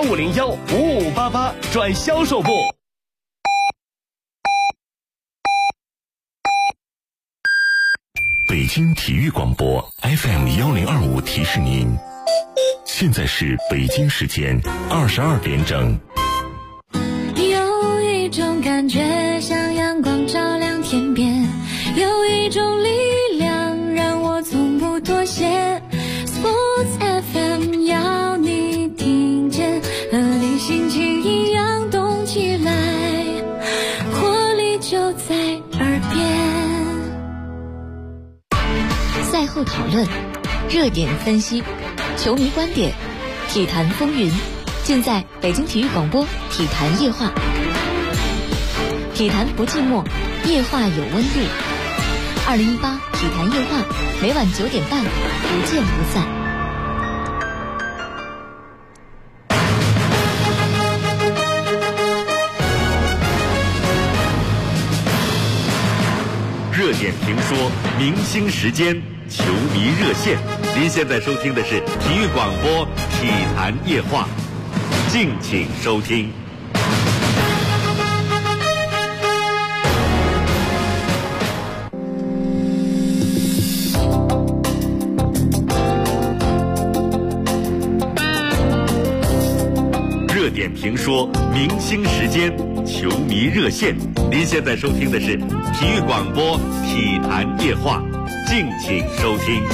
85015588转销售部。 北京体育广播 FM1025提示您，现在是北京时间22点整。 有一种感觉像阳光照亮天边，有一种力量让我从不妥协。Sports FM 要你听见，和你心情一样动起来，活力就在耳边。 赛后讨论，热点分析，球迷观点，体坛风云，尽在北京体育广播体坛夜话。体坛不寂寞，夜话有温度。2018体坛夜话，每晚9点半，不见不散。 热点评说，明星时间，球迷热线。您现在收听的是体育广播体坛夜话，敬请收听。热点评说，明星时间，球迷热线。您现在收听的是体育广播体坛夜话，敬请收听。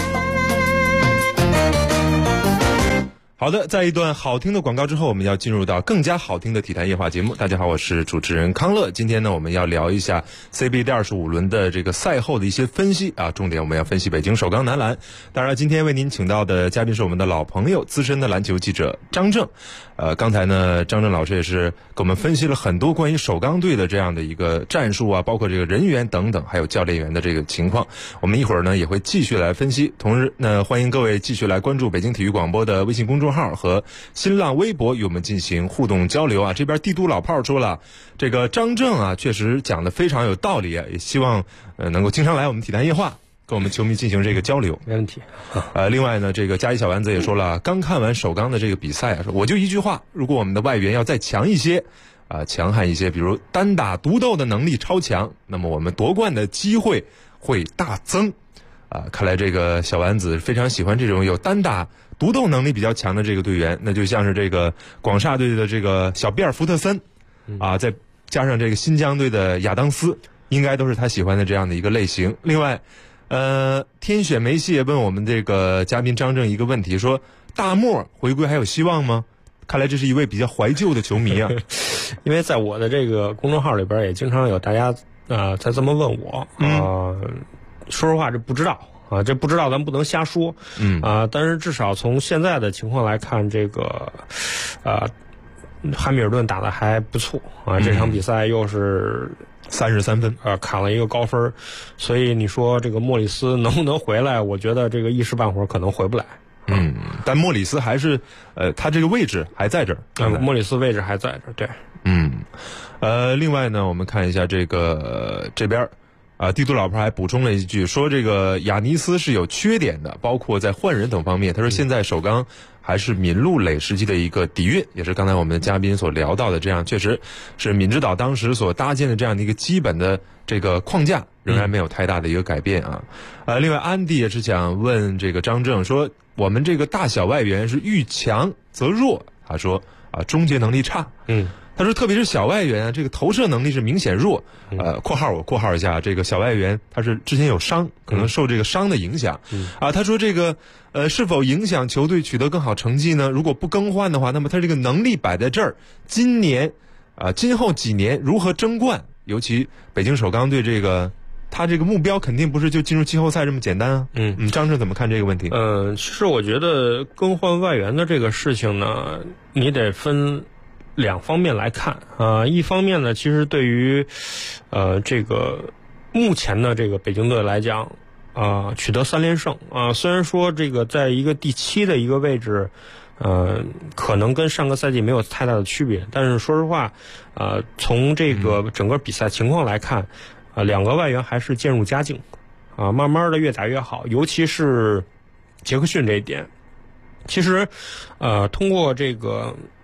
好的，在一段好听的广告之后，我们要进入到更加好听的体坛夜话节目。大家好，我是主持人康乐。今天呢，我们要聊一下 CBA 第25轮的这个赛后的一些分析啊，重点我们要分析北京首钢男篮。当然，今天为您请到的嘉宾是我们的老朋友，资深的篮球记者张正。刚才呢，张正老师也是给我们分析了很多关于首钢队的这样的一个战术啊，包括这个人员等等，还有教练员的这个情况。我们一会儿呢也会继续来分析。同时呢，欢迎各位继续来关注北京体育广播的微信公众号和新浪微博，与我们进行互动交流啊。这边帝都老炮说了，这个张正啊确实讲得非常有道理啊，也希望能够经常来我们体坛夜话，跟我们球迷进行这个交流。 没问题。 另外呢，这个嘉义小丸子也说了，刚看完首钢的这个比赛啊，说我就一句话，如果我们的外援要再强一些强悍一些，比如单打独斗的能力超强，那么我们夺冠的机会会大增看来这个小丸子非常喜欢这种有单打独斗能力比较强的这个队员，那就像是这个广厦队的这个小比尔福特森再加上这个新疆队的亚当斯，应该都是他喜欢的这样的一个类型。另外天选梅西也问我们这个嘉宾张正一个问题，说大漠回归还有希望吗？看来这是一位比较怀旧的球迷啊。 因为在我的这个公众号里边也经常有大家在这么问我说实话这不知道这不知道咱不能瞎说但是至少从现在的情况来看，这个汉密尔顿打得还不错这场比赛又是 33分砍了一个高分，所以你说这个莫里斯能不能回来，我觉得这个一时半会儿可能回不来但莫里斯还是他这个位置还在这儿莫里斯位置还在这儿，对另外呢，我们看一下这个这边帝都老婆还补充了一句，说这个亚尼斯是有缺点的，包括在换人等方面。他说现在首钢还是闵鹿蕾时期的一个底蕴，也是刚才我们的嘉宾所聊到的，这样确实是闵指导当时所搭建的这样的一个基本的这个框架仍然没有太大的一个改变另外安迪也是想问这个张正，说我们这个大小外援是遇强则弱，他说终结能力差他说特别是小外援这个投射能力是明显弱括号我括号一下，这个小外援他是之前有伤，可能受这个伤的影响他说这个是否影响球队取得更好成绩呢？如果不更换的话，那么他这个能力摆在这儿，今年今后几年如何争冠，尤其北京首钢队这个他这个目标肯定不是就进入季后赛这么简单张正怎么看这个问题？ 其实我觉得更换外援的这个事情呢，你得分两方面来看一方面呢，其实对于这个目前的这个北京队来讲取得3连胜虽然说这个在一个第7的一个位置可能跟上个赛季没有太大的区别，但是说实话从这个整个比赛情况来看两个外援还是渐入佳境慢慢的越打越好，尤其是杰克逊这一点。其实通过这个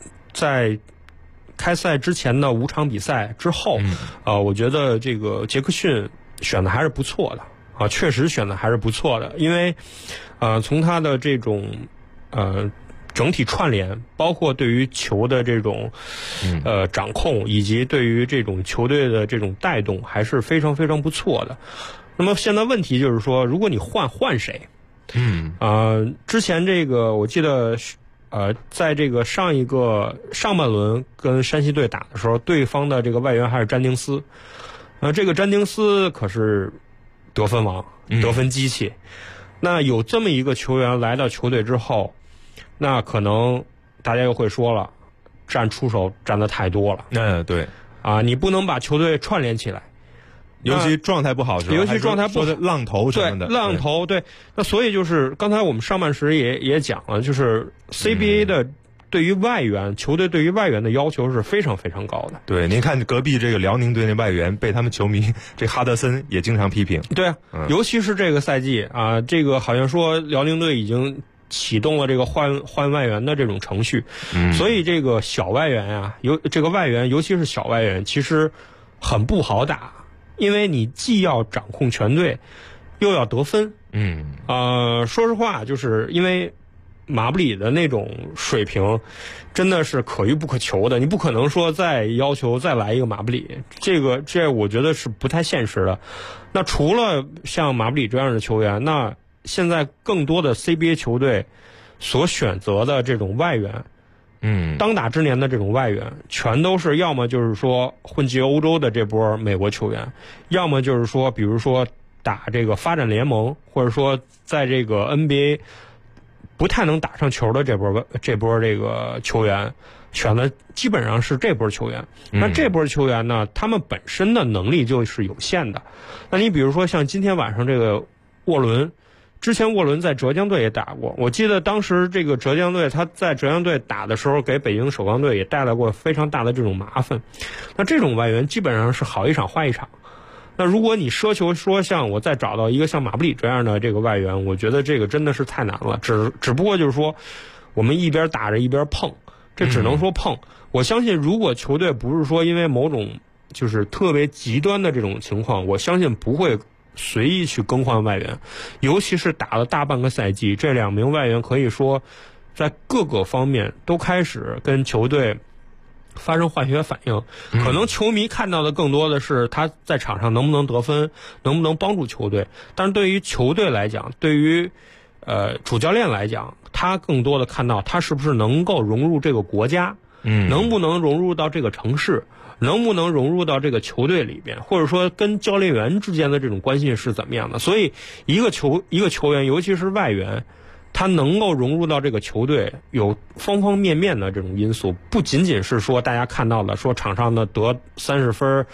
在开赛之前的5场比赛之后，我觉得这个杰克逊选的还是不错的啊，确实选的还是不错的，因为从他的这种整体串联，包括对于球的这种掌控，以及对于这种球队的这种带动，还是非常非常不错的。那么现在问题就是说，如果你换谁？之前这个我记得在这个上半轮跟山西队打的时候，对方的这个外援还是詹丁斯，这个詹丁斯可是得分王、得分机器。那有这么一个球员来到球队之后，那可能大家又会说了，出手占的太多了。 对啊，你不能把球队串联起来。 尤其状态不好是吧？ 尤其状态不好， 浪头什么的， 对浪头对。那所以就是刚才我们上半时也讲了，就是 CBA 的对于外援球队对于外援的要求是非常非常高的。 对，您看隔壁这个辽宁队那外援被他们球迷这哈德森也经常批评。 对啊，尤其是这个赛季啊，这个好像说辽宁队已经启动了这个换外援的这种程序，所以这个小外援啊，这个外援尤其是小外援，其实很不好打。因为你既要掌控全队，又要得分。说实话，就是因为马布里的那种水平，真的是可遇不可求的。你不可能说再要求再来一个马布里，这我觉得是不太现实的。那除了像马布里这样的球员，那现在更多的 CBA 球队所选择的这种外援。当打之年的这种外援，全都是要么就是说混迹欧洲的这波美国球员，要么就是说，比如说打这个发展联盟，或者说在这个 NBA 不太能打上球的这波这个球员，选的基本上是这波球员。那这波球员呢，他们本身的能力就是有限的。那你比如说像今天晚上这个沃伦。之前沃伦在浙江队也打过，我记得当时这个浙江队他在浙江队打的时候，给北京首钢队也带来过非常大的这种麻烦。那这种外援基本上是好一场坏一场。那如果你奢求说像我再找到一个像马布里这样的这个外援，我觉得这个真的是太难了。只不过就是说，我们一边打着一边碰，这只能说碰。我相信，如果球队不是说因为某种就是特别极端的这种情况，我相信不会随意去更换外援，尤其是打了大半个赛季，这2名外援可以说在各个方面都开始跟球队发生化学反应。可能球迷看到的更多的是他在场上能不能得分，能不能帮助球队，但是对于球队来讲，对于主教练来讲，他更多的看到他是不是能够融入这个国家，能不能融入到这个城市，能不能融入到这个球队里边，或者说跟教练员之间的这种关系是怎么样的。所以一个球员，尤其是外援，他能够融入到这个球队，有方方面面的这种因素，不仅仅是说大家看到的说场上的得30分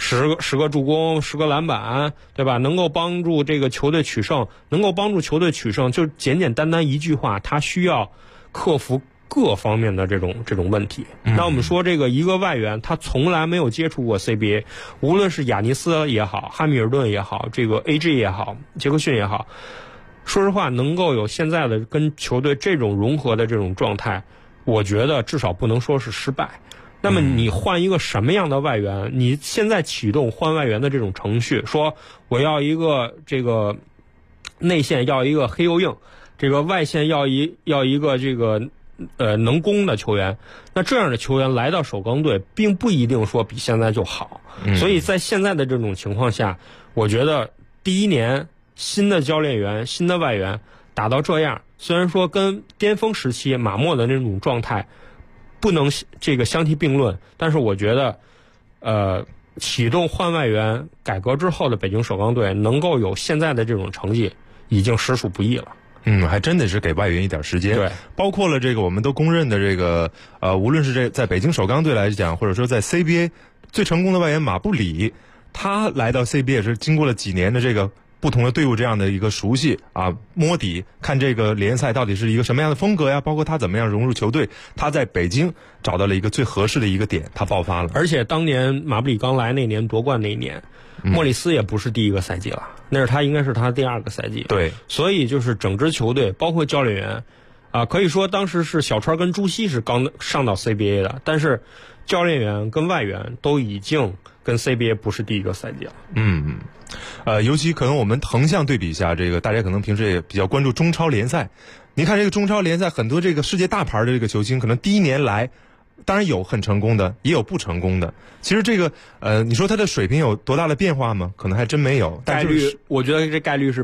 10个助攻10个篮板，对吧？能够帮助这个球队取胜，就简简单单一句话，他需要克服各方面的这种问题。那我们说这个一个外援，他从来没有接触过 CBA， 无论是亚尼斯也好，汉密尔顿也好，这个 AG 也好，杰克逊也好，说实话，能够有现在的跟球队这种融合的这种状态，我觉得至少不能说是失败。那么你换一个什么样的外援？你现在启动换外援的这种程序，说我要一个这个内线要一个黑又硬，这个外线要一个这个能攻的球员，那这样的球员来到首钢队，并不一定说比现在就好。所以在现在的这种情况下，我觉得第一年新的教练员、新的外援打到这样，虽然说跟巅峰时期马莫的那种状态不能这个相提并论，但是我觉得，启动换外援改革之后的北京首钢队能够有现在的这种成绩，已经实属不易了。 还真的是给外援一点时间。 对， 包括了这个我们都公认的这个无论是在北京首钢队来讲，或者说在 CBA 最成功的外援马布里，他来到 CBA 也是经过了几年的这个不同的队伍这样的一个熟悉啊，摸底，看这个联赛到底是一个什么样的风格呀，包括他怎么样融入球队，他在北京找到了一个最合适的一个点，他爆发了。 而且当年马布里刚来那年夺冠那一年，莫里斯也不是第一个赛季了，那是他应该是他第2个赛季。 对， 所以就是整支球队包括教练员可以说当时是小川跟朱熹是刚上到 CBA 的，但是教练员跟外援都已经跟 CBA 不是第一个赛季了。 尤其可能我们横向对比一下，这个大家可能平时也比较关注中超联赛。你看这个中超联赛，很多这个世界大牌的这个球星，可能第一年来，当然有很成功的，也有不成功的。其实这个你说他的水平有多大的变化吗？可能还真没有。 概率，我觉得这概率是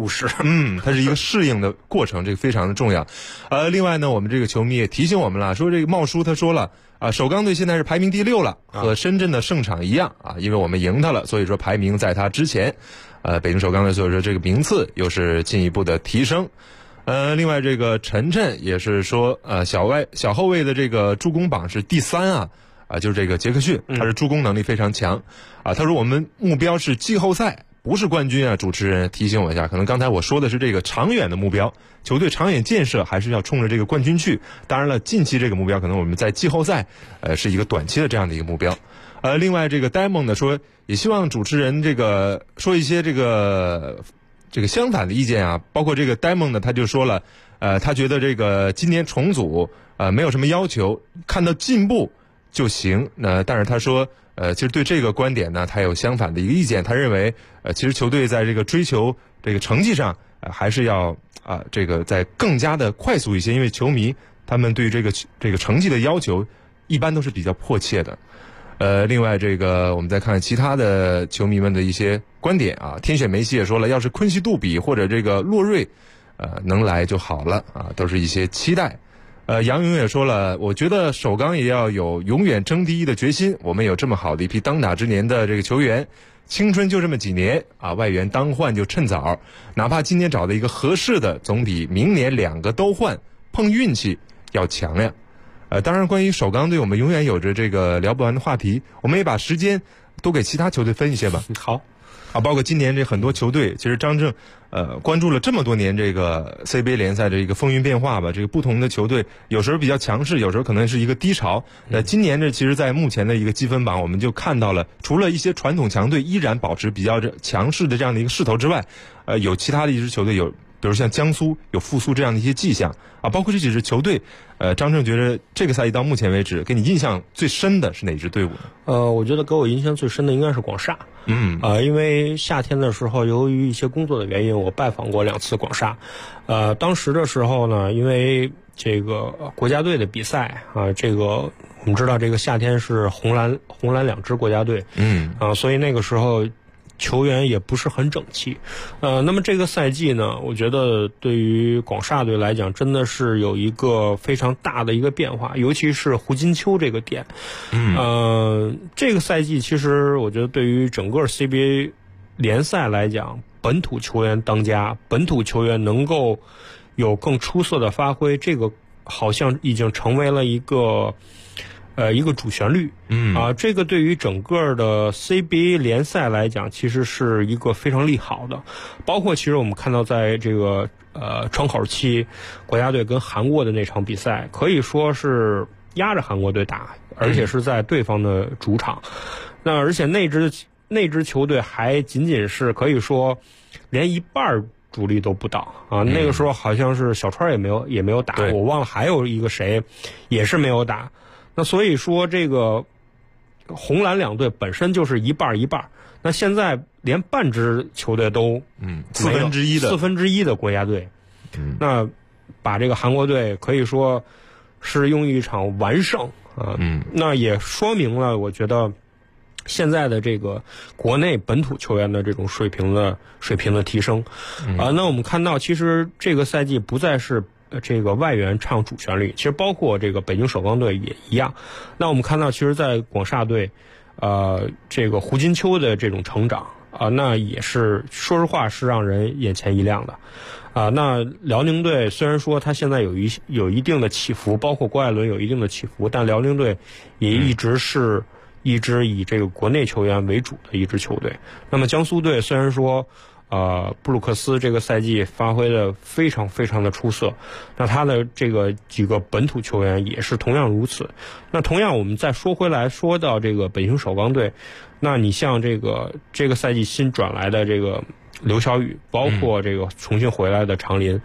50%。 它是一个适应的过程，这个非常的重要。另外呢，我们这个球迷也提醒我们了，说这个茂叔他说了首钢队现在是排名第6了，和深圳的盛场一样因为我们赢他了，所以说排名在他之前。北京首钢队所以说这个名次又是进一步的提升。另外这个陈晨也是说小后卫的这个助攻榜是第3就是这个杰克逊，他是助攻能力非常强他说我们目标是季后赛，不是冠军主持人提醒我一下，可能刚才我说的是这个长远的目标，球队长远建设还是要冲着这个冠军去。当然了，近期这个目标可能我们在季后赛是一个短期的这样的一个目标。另外这个 Diamond 呢说，也希望主持人这个说一些这个相反的意见包括这个 Diamond 呢他就说了他觉得这个今年重组没有什么要求，看到进步就行。但是他说其实对这个观点呢他有相反的一个意见，他认为其实球队在这个追求这个成绩上还是要这个在更加的快速一些，因为球迷他们对这个成绩的要求一般都是比较迫切的。另外这个我们再看其他的球迷们的一些观点天选梅西也说了，要是昆西杜比或者这个洛瑞能来就好了都是一些期待。杨勇也说了，我觉得首钢也要有永远争第一的决心，我们有这么好的一批当打之年的这个球员，青春就这么几年外援当换就趁早，哪怕今年找到一个合适的，总比明年2个都换碰运气要强呀。当然关于首钢队我们永远有着这个聊不完的话题，我们也把时间多给其他球队分一些吧。 好包括今年这很多球队，其实张正关注了这么多年这个 CBA 联赛的一个风云变化吧，这个不同的球队有时候比较强势，有时候可能是一个低潮。今年这其实在目前的一个积分榜我们就看到了，除了一些传统强队依然保持比较强势的这样的一个势头之外，有其他的一支球队有比如像江苏有复苏这样的一些迹象包括这几支球队张正觉得这个赛季到目前为止给你印象最深的是哪支队伍呢？ 我觉得给我印象最深的应该是广厦。因为夏天的时候由于一些工作的原因我拜访过2次广厦。当时的时候呢，因为这个国家队的比赛这个我们知道这个夏天是红蓝2支国家队所以那个时候球员也不是很整齐。那么这个赛季呢，我觉得对于广厦队来讲真的是有一个非常大的一个变化，尤其是胡金秋这个点。这个赛季其实我觉得对于整个 CBA 联赛来讲，本土球员当家，本土球员能够有更出色的发挥，这个好像已经成为了一个主旋律。这个对于整个的 CBA 联赛来讲其实是一个非常利好的。包括其实我们看到在这个窗口期国家队跟韩国的那场比赛，可以说是压着韩国队打，而且是在对方的主场。那而且那支球队还仅仅是可以说连一半主力都不到那个时候好像是小川也没有打，我忘了还有一个谁也是没有打。那所以说这个红蓝2队本身就是一半一半，那现在连半支球队都四分之一的国家队那把这个韩国队可以说是用一场完胜那也说明了我觉得现在的这个国内本土球员的这种水平的提升那我们看到其实这个赛季不再是这个外援唱主旋律，其实包括这个北京首钢队也一样。那我们看到其实在广厦队这个胡金秋的这种成长那也是说实话是让人眼前一亮的那辽宁队虽然说他现在有一定的起伏，包括郭艾伦有一定的起伏，但辽宁队也一直是一支以这个国内球员为主的一支球队。那么江苏队虽然说布鲁克斯这个赛季发挥的非常非常的出色，那他的这个几个本土球员也是同样如此。那同样我们再说回来，说到这个北京首钢队，那你像这个赛季新转来的这个刘晓宇，包括这个重新回来的常林，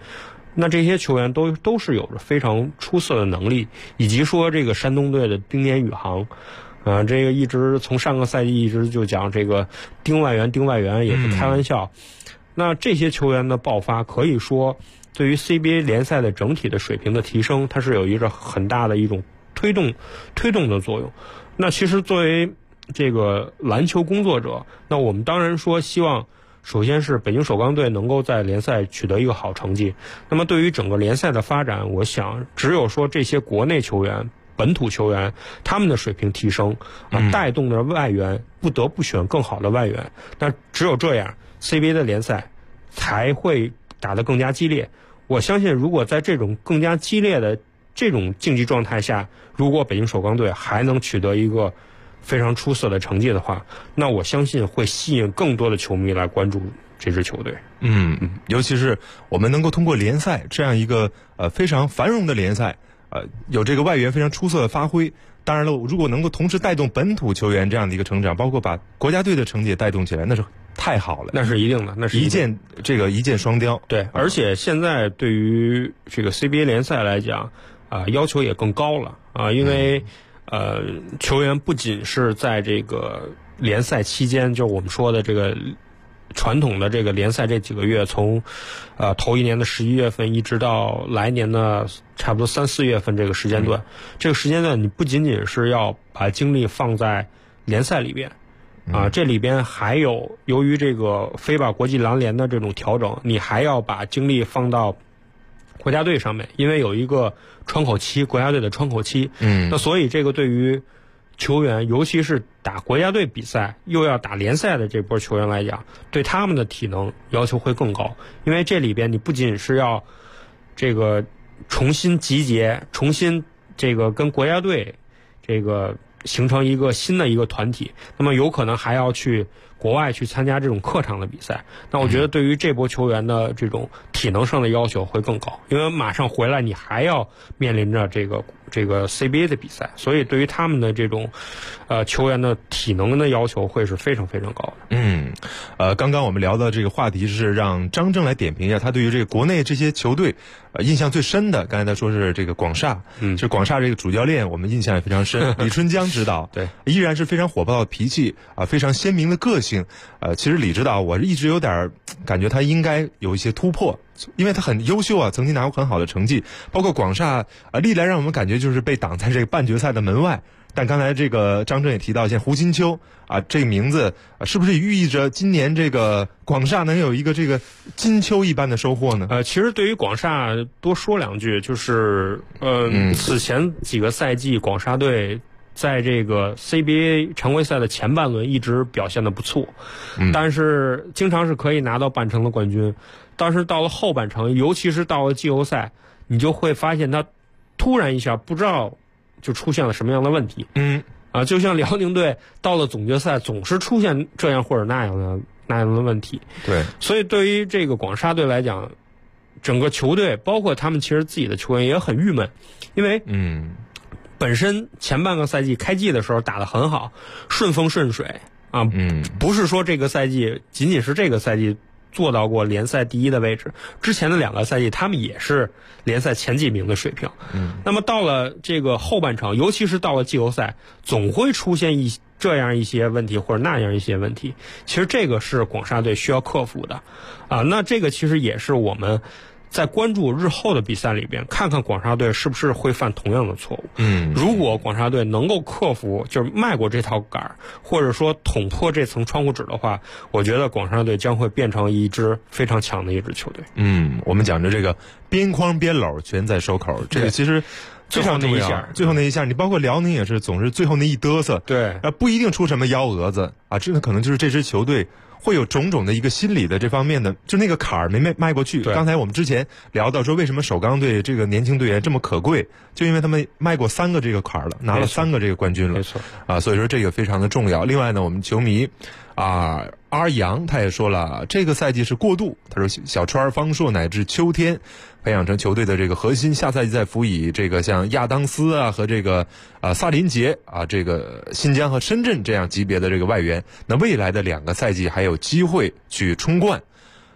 那这些球员都是有着非常出色的能力，以及说这个山东队的丁彦雨航，这个一直从上个赛季一直就讲这个丁外援也不开玩笑。那这些球员的爆发，可以说对于 CBA 联赛的整体的水平的提升，它是有一个很大的一种推动的作用。那其实作为这个篮球工作者，那我们当然说希望首先是北京首钢队能够在联赛取得一个好成绩。那么对于整个联赛的发展，我想只有说这些国内球员、本土球员他们的水平提升带动的外援不得不选更好的外援。那只有这样 CBA 的联赛才会打得更加激烈。我相信如果在这种更加激烈的这种竞技状态下，如果北京首钢队还能取得一个非常出色的成绩的话，那我相信会吸引更多的球迷来关注这支球队。 尤其是我们能够通过联赛这样一个非常繁荣的联赛，有这个外援非常出色的发挥。当然了，如果能够同时带动本土球员这样的一个成长，包括把国家队的成绩也带动起来，那是太好了。 那是一定的，那是一箭双雕。 对，而且现在对于这个 CBA 联赛来讲，要求也更高了因为球员不仅是在这个联赛期间，就我们说的这个传统的这个联赛这几个月，从头一年的11月份一直到来年的差不多3、4月份这个时间段，这个时间段你不仅仅是要把精力放在联赛里边这里边还有由于这个FIBA国际篮联的这种调整，你还要把精力放到国家队上面，因为有一个窗口期，国家队的窗口期。那所以这个对于球员，尤其是打国家队比赛又要打联赛的这波球员来讲，对他们的体能要求会更高，因为这里边你不仅是要这个重新集结，重新这个跟国家队这个形成一个新的一个团体，那么有可能还要去国外去参加这种客场的比赛。那我觉得对于这波球员的这种体能上的要求会更高，因为马上回来你还要面临着这个 CBA 的比赛，所以对于他们的这种球员的体能的要求会是非常非常高的。 刚刚我们聊的这个话题是让张正来点评一下他对于这个国内这些球队印象最深的。刚才他说是这个广厦，是广厦这个主教练我们印象也非常深，李春江指导， 对， 依然是非常火爆的脾气非常鲜明的个性。其实李指导我一直有点感觉他应该有一些突破，因为他很优秀曾经拿过很好的成绩，包括广厦历来让我们感觉就是被挡在这个半决赛的门外。但刚才这个张正也提到，像胡金秋这个名字是不是寓意着今年这个广厦能有一个这个金秋一般的收获呢？ 其实对于广厦多说两句，就是此前几个赛季广厦队在这个 CBA 常规赛的前半轮一直表现得不错，但是经常是可以拿到半程的冠军。但是到了后半程，尤其是到了季后赛，你就会发现他突然一下不知道就出现了什么样的问题。就像辽宁队到了总决赛总是出现这样或者那样的问题。 对， 所以对于这个广厦队来讲，整个球队包括他们其实自己的球员也很郁闷，因为本身前半个赛季开季的时候打得很好，顺风顺水不是说这个赛季仅仅是这个赛季做到过联赛第一的位置，之前的2个赛季他们也是联赛前几名的水平。那么到了这个后半程，尤其是到了季后赛，总会出现这样一些问题或者那样一些问题。其实这个是广厦队需要克服的那这个其实也是我们在关注日后的比赛里边，看看广厦队是不是会犯同样的错误。如果广厦队能够克服，就是迈过这套杆，或者说捅破这层窗户纸的话，我觉得广厦队将会变成一支非常强的一支球队。 我们讲着这个边框边篓全在收口，这个其实非常重要。最后那一下，你包括辽宁也是总是最后那一嘚瑟， 对， 不一定出什么幺蛾子真的可能就是这支球队会有种种的一个心理的这方面的，就那个坎儿没迈过去。刚才我们之前聊到说，为什么首钢队这个年轻队员这么可贵，就因为他们迈过3个这个坎儿了，拿了3个这个冠军了。 没错所以说这个非常的重要。另外呢，我们球迷阿阳他也说了，这个赛季是过渡，他说小川、方硕乃至秋天培养成球队的这个核心，下赛季再辅以这个像亚当斯和这个萨林杰这个新疆和深圳这样级别的这个外援，那未来的2个赛季还有机会去冲冠。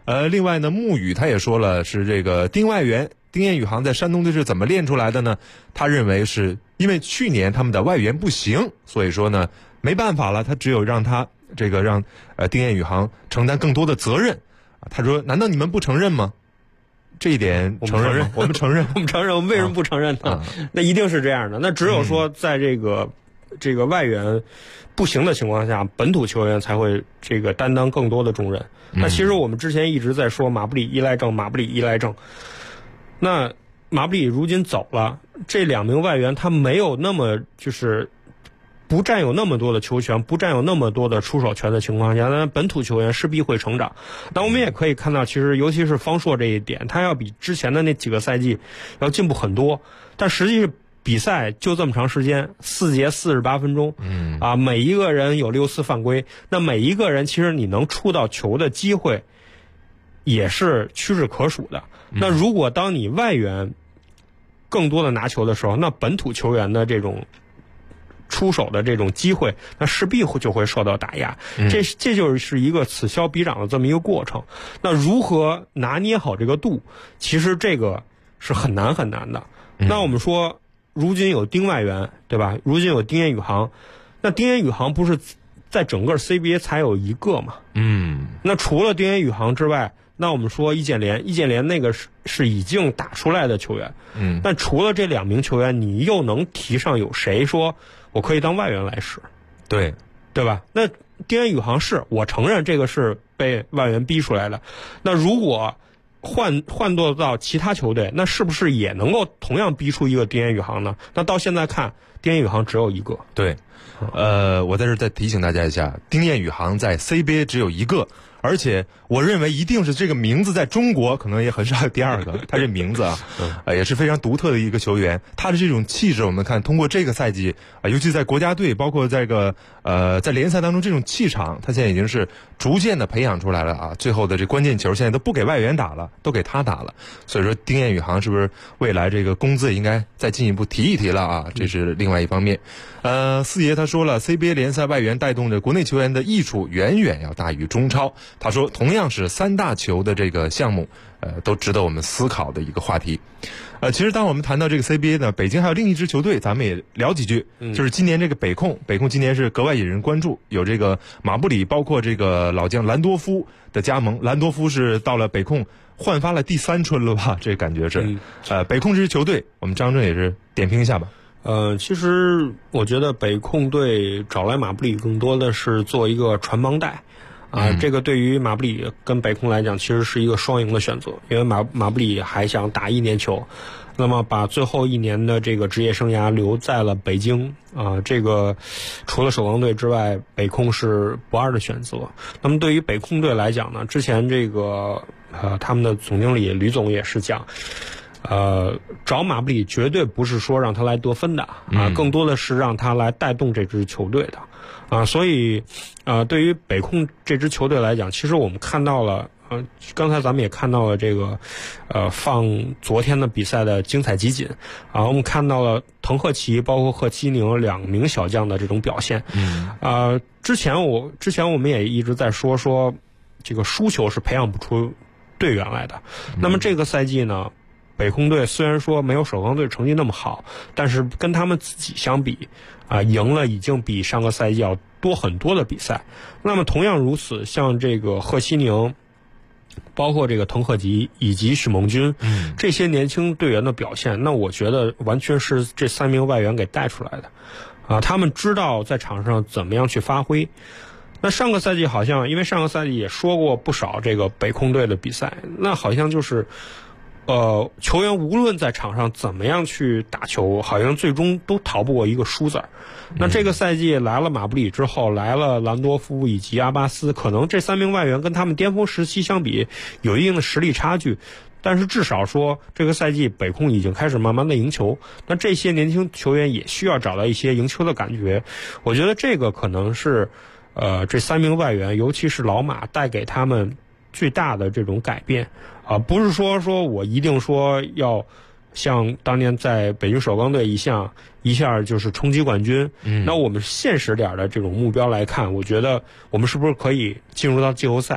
另外呢，穆宇他也说了，是这个丁外援丁彦雨航在山东队是怎么练出来的呢？他认为是因为去年他们的外援不行，所以说呢没办法了，他只有让丁彦雨航承担更多的责任。他说：“难道你们不承认吗？”这一点承认吗？我们承认， 我们承认。我们为什么不承认呢？那一定是这样的。那只有说在这个外援不行的情况下，本土球员才会这个担当更多的重任。那其实我们之前一直在说马布里依赖症，马布里依赖症。那马布里如今走了，这2名外援他没有那么就是不占有那么多的球权，不占有那么多的出手权的情况下，那本土球员势必会成长。那我们也可以看到，其实尤其是方硕这一点，他要比之前的那几个赛季要进步很多。但实际比赛就这么长时间，4节48分钟，每一个人有6次犯规，那每一个人其实你能触到球的机会也是屈指可数的。那如果当你外援更多的拿球的时候，那本土球员的这种出手的这种机会，那势必就会受到打压。这就是一个此消彼长的这么一个过程。那如何拿捏好这个度，其实这个是很难很难的。那我们说，如今有丁外援，对吧？如今有丁彦雨航，那丁彦雨航不是在整个 CBA 才有一个嘛？那除了丁彦雨航之外，那我们说易建联那个是已经打出来的球员。但除了这2名球员，你又能提上有谁说我可以当外援来使？对吧？那丁彦雨航是我承认这个是被外援逼出来的。那如果换做到其他球队，那是不是也能够同样逼出一个丁彦雨航呢？那到现在看，丁彦雨航只有一个。 对，我在这再提醒大家一下，丁彦雨航在 CBA 只有一个。而且我认为一定是这个名字在中国可能也很少有第二个，他这名字也是非常独特的一个球员。他的这种气质，我们看通过这个赛季尤其在国家队，包括在在联赛当中这种气场，他现在已经是逐渐的培养出来了最后的这关键球现在都不给外援打了，都给他打了。所以说丁彦雨航是不是未来这个工资也应该再进一步提一提了这是另外一方面。四爷他说了 CBA 联赛外援带动着国内球员的益处远远要大于中超。他说同样是3大球的这个项目都值得我们思考的一个话题。其实当我们谈到这个 CBA 呢，北京还有另一支球队咱们也聊几句，就是今年这个北控今年是格外引人关注，有这个马布里包括这个老将兰多夫的加盟。兰多夫是到了北控焕发了第3春了吧，这感觉是北控这支球队我们张正也是点评一下吧。 其实我觉得北控队找来马布里更多的是做一个传帮带这个对于马布里跟北控来讲其实是一个双赢的选择，因为马布里还想打1年球，那么把最后1年的这个职业生涯留在了北京这个除了首钢队之外，北控是不二的选择。那么对于北控队来讲呢，之前这个他们的总经理吕总也是讲找马布里绝对不是说让他来得分的更多的是让他来带动这支球队的所以对于北控这支球队来讲，其实我们看到了刚才咱们也看到了这个放昨天的比赛的精彩集锦我们看到了滕赫奇包括贺基宁2名小将的这种表现之前我们也一直在说这个输球是培养不出队员来的那么这个赛季呢，北控队虽然说没有首钢队成绩那么好，但是跟他们自己相比赢了已经比上个赛季要多很多的比赛。那么同样如此，像这个贺西宁包括这个滕赫吉以及许梦军这些年轻队员的表现，那我觉得完全是这3名外援给带出来的他们知道在场上怎么样去发挥。那上个赛季好像因为上个赛季也说过不少这个北控队的比赛，那好像就是球员无论在场上怎么样去打球，好像最终都逃不过一个输字。那这个赛季来了马布里之后，来了兰多夫以及阿巴斯，可能这3名外援跟他们巅峰时期相比有一定的实力差距，但是至少说这个赛季北控已经开始慢慢的赢球，那这些年轻球员也需要找到一些赢球的感觉。我觉得这个可能是这3名外援尤其是老马带给他们最大的这种改变不是说我一定说要像当年在北京首钢队一下就是冲击冠军那我们现实点的这种目标来看，我觉得我们是不是可以进入到季后赛，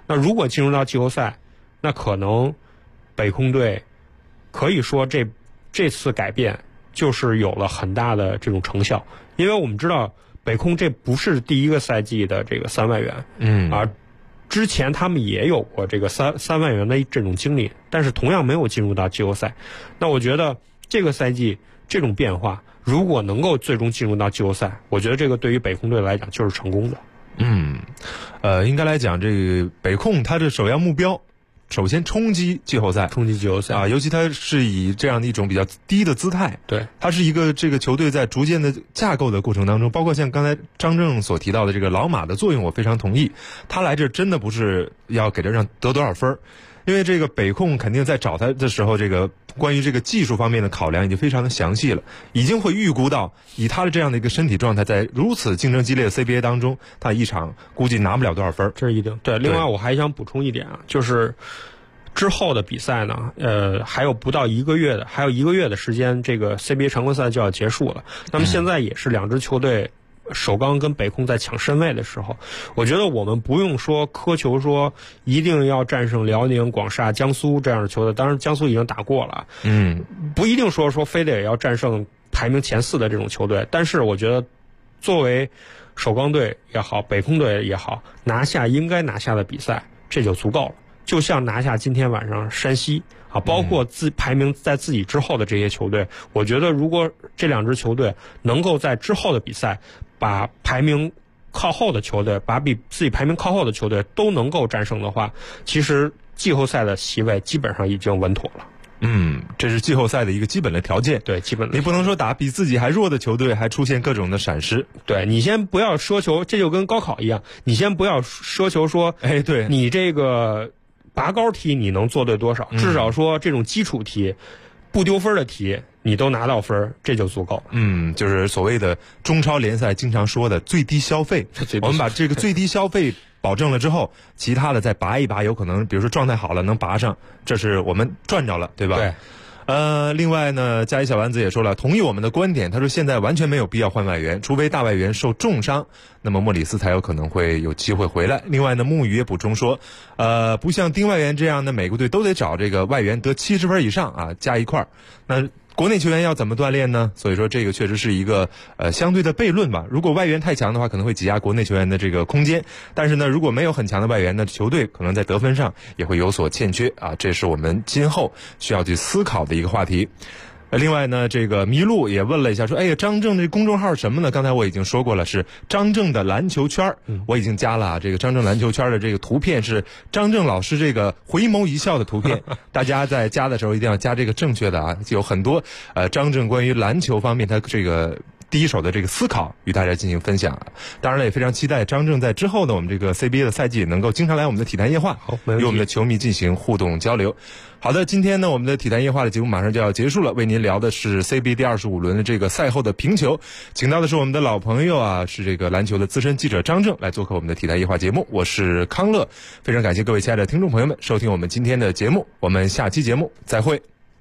那如果进入到季后赛，那可能北控队可以说这次改变就是有了很大的这种成效，因为我们知道北控这不是第一个赛季的这个3外援，而之前他们也有过这个三外援的这种经历，但是同样没有进入到季后赛。那我觉得这个赛季这种变化，如果能够最终进入到季后赛，我觉得这个对于北控队来讲就是成功的。 应该来讲，这个北控他的首要目标，首先冲击季后赛啊，尤其他是以这样的一种比较低的姿态， 对， 他是一个这个球队在逐渐的架构的过程当中，包括像刚才张正所提到的这个老马的作用，我非常同意。他来这真的不是要给他让得多少分，因为这个北控肯定在找他的时候，这个关于这个技术方面的考量已经非常的详细了，已经会预估到以他的这样的一个身体状态，在如此竞争激烈的 CBA 当中，他一场估计拿不了多少分， 这是一定。对，另外我还想补充一点啊，就是之后的比赛呢，还有不到1个月的，还有1个月的时间，这个 CBA 常规赛就要结束了。那么现在也是两支球队首钢跟北控在抢身位的时候，我觉得我们不用说苛求说一定要战胜辽宁、广厦、江苏这样的球队，当然江苏已经打过了，不一定说非得也要战胜排名前4的这种球队，但是我觉得作为首钢队也好，北控队也好，拿下应该拿下的比赛，这就足够了。就像拿下今天晚上山西啊，包括排名在自己之后的这些球队，我觉得如果这两支球队能够在之后的比赛把排名靠后的球队，把比自己排名靠后的球队都能够战胜的话，其实季后赛的席位基本上已经稳妥了。 这是季后赛的一个基本的条件。 对，基本的。 你不能说打比自己还弱的球队还出现各种的闪失。 对，你先不要奢求，这就跟高考一样，你先不要奢求说， 对， 你这个拔高题你能做对多少，至少说这种基础题不丢分的题你都拿到分，这就足够了。 就是所谓的中超联赛经常说的最低消费，我们把这个最低消费保证了之后，其他的再拔一拔，有可能比如说状态好了能拔上，这是我们赚着了，对吧？ 对。 另外呢，嘉一小丸子也说了，同意我们的观点。他说现在完全没有必要换外援，除非大外援受重伤，那么莫里斯才有可能会有机会回来。另外呢，木鱼也补充说，不像丁外援这样的美国队都得找这个外援得70分以上啊，加一块儿。那国内球员要怎么锻炼呢？所以说这个确实是一个相对的悖论吧。如果外援太强的话，可能会挤压国内球员的这个空间，但是呢，如果没有很强的外援呢，球队可能在得分上也会有所欠缺啊，这是我们今后需要去思考的一个话题。另外呢，这个麋鹿也问了一下，说张正这公众号是什么呢？刚才我已经说过了，是张正的篮球圈，我已经加了这个张正篮球圈的这个图片，是张正老师这个回眸一笑的图片。大家在加的时候一定要加这个正确的啊，有很多张正关于篮球方面他这个第一手的这个思考与大家进行分享。当然了，也非常期待张正在之后呢，我们这个 CBA 的赛季能够经常来我们的体坛夜话，与我们的球迷进行互动交流。好的，今天呢，我们的体坛夜话的节目马上就要结束了，为您聊的是 CBA 第25轮的这个赛后的评球，请到的是我们的老朋友啊，是这个篮球的资深记者张正来做客我们的体坛夜话节目。我是康乐，非常感谢各位亲爱的听众朋友们收听我们今天的节目，我们下期节目再会。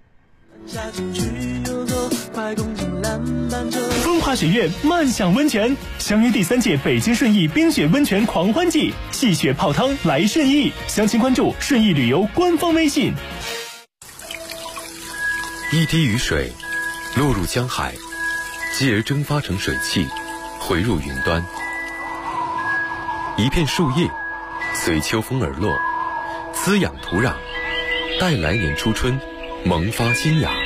风华学院漫享温泉相约第3届北京顺义冰雪温泉狂欢季，戏雪泡汤来顺义，详情关注顺义旅游官方微信。 一滴雨水落入江海，继而蒸发成水汽，回入云端。一片树叶随秋风而落，滋养土壤，待来年初春萌发新芽。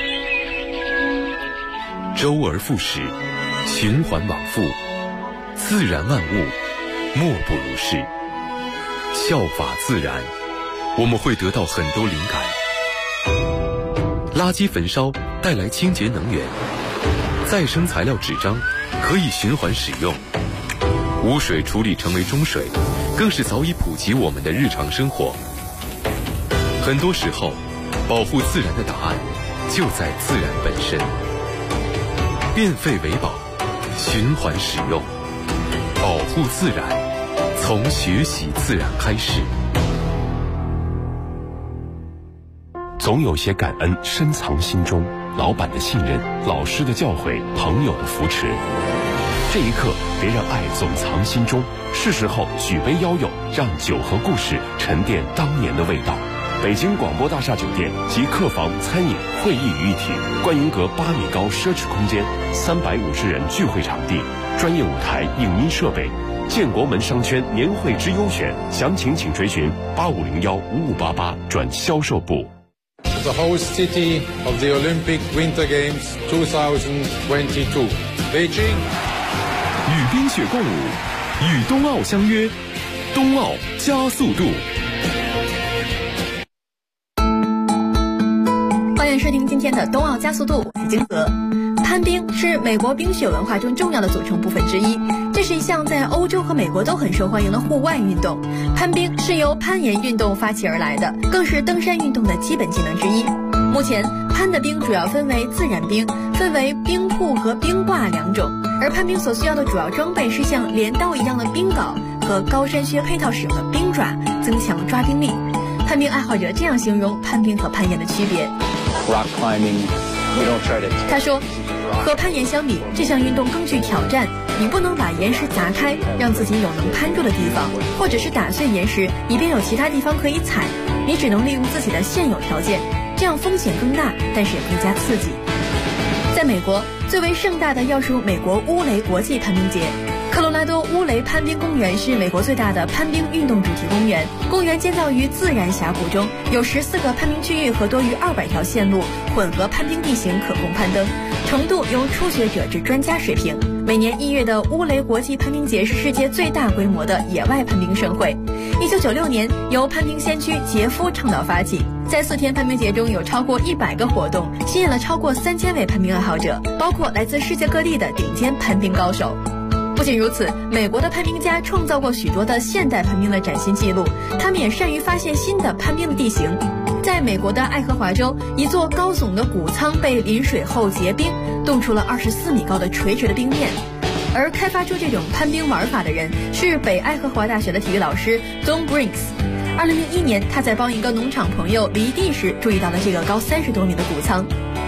周而复始，循环往复，自然万物莫不如是。效法自然，我们会得到很多灵感。垃圾焚烧带来清洁能源，再生材料纸张可以循环使用，污水处理成为中水，更是早已普及我们的日常生活。很多时候，保护自然的答案就在自然本身。变废为宝，循环使用，保护自然，从学习自然开始。 总有些感恩深藏心中，老板的信任，老师的教诲，朋友的扶持。这一刻， 别让爱总藏心中。是时候举杯邀友，让酒和故事沉淀当年的味道。北京广播大厦酒店集客房、餐饮、会议于一体，观云阁8米高奢侈空间，350人聚会场地，专业舞台、影音设备。建国门商圈年会之优选，详情请垂询85015588转销售部。 The host city of the Olympic Winter Games 2022, Beijing. 与冰雪共舞，与冬奥相约，冬奥加速度。 欢迎收听今天的冬奥加速度，我是金泽。攀冰是美国冰雪文化中重要的组成部分之一，这是一项在欧洲和美国都很受欢迎的户外运动。攀冰是由攀岩运动发起而来的，更是登山运动的基本技能之一。目前，攀的冰主要分为自然冰，分为冰瀑和冰挂2种，而攀冰所需要的主要装备是像镰刀一样的冰镐和高山靴配套使用的冰爪，增强抓冰力。攀冰爱好者这样形容攀冰和攀岩的区别。 Rock climbing, you don't try to... 他说，和攀岩相比，这项运动更具挑战。你不能把岩石砸开，让自己有能攀住的地方，或者是打碎岩石，以便有其他地方可以踩。你只能利用自己的现有条件，这样风险更大，但是也更加刺激。在美国，最为盛大的要数美国乌雷国际攀冰节。科罗拉多乌雷攀冰公园是美国最大的攀冰运动主题公园。公园建造于自然峡谷中，有14个攀冰区域和多于200条线路，混合攀冰地形可供攀登，程度由初学者至专家水平。每年1月的乌雷国际攀冰节是世界最大规模的野外攀冰盛会。1996年由攀冰先驱杰夫倡导发起，在4天攀冰节中有超过100个活动，吸引了超过3000位攀冰爱好者，包括来自世界各地的顶尖攀冰高手。不仅如此，美国的攀冰家创造过许多的现代攀冰的崭新纪录，他们也善于发现新的攀冰的地形。在美国的爱荷华州，一座高耸的谷仓被淋水后结冰，冻出了24米高的垂直的冰面。而开发出这种攀冰玩法的人是北爱荷华大学的体育老师 Don Brinks。2001年，他在帮一个农场朋友犁地时注意到了这个高30多米的谷仓。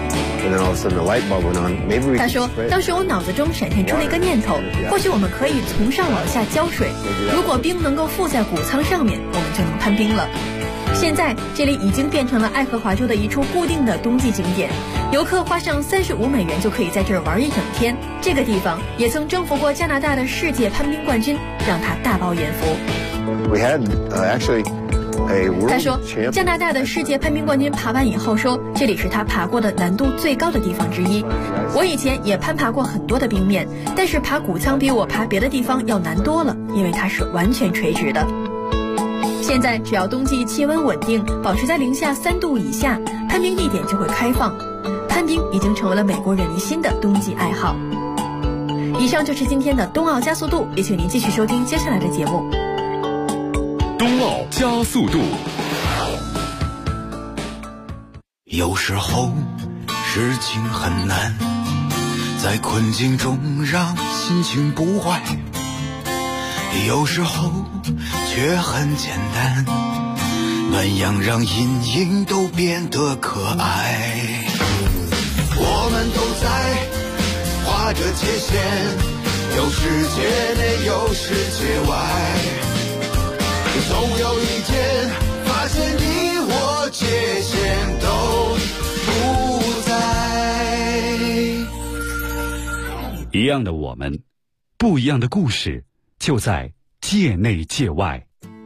他说，当时我脑子中闪现出了一个念头，或许我们可以从上往下浇水，如果冰能够附在谷仓上面，我们就能攀冰了。现在这里已经变成了爱荷华州的一处固定的冬季景点，游客花上$35就可以在这儿玩一整天。这个地方也曾征服过加拿大的世界攀冰冠军，让他大饱眼福。他说，加拿大的世界攀冰冠军爬完以后说，这里是他爬过的难度最高的地方之一。我以前也攀爬过很多的冰面，但是爬谷仓比我爬别的地方要难多了，因为它是完全垂直的。现在只要冬季气温稳定，保持在零下3度以下，攀冰地点就会开放。攀冰已经成为了美国人民新的冬季爱好。以上就是今天的冬奥加速度，也请您继续收听接下来的节目。 冬奥加速度。 有时候事情很难，在困境中让心情不坏，有时候却很简单，暖阳让阴影都变得可爱。我们都在画着界限，有世界内有世界外，总有一天发现你我界限都不在。 一样的我们，不一样的故事，就在界内界外。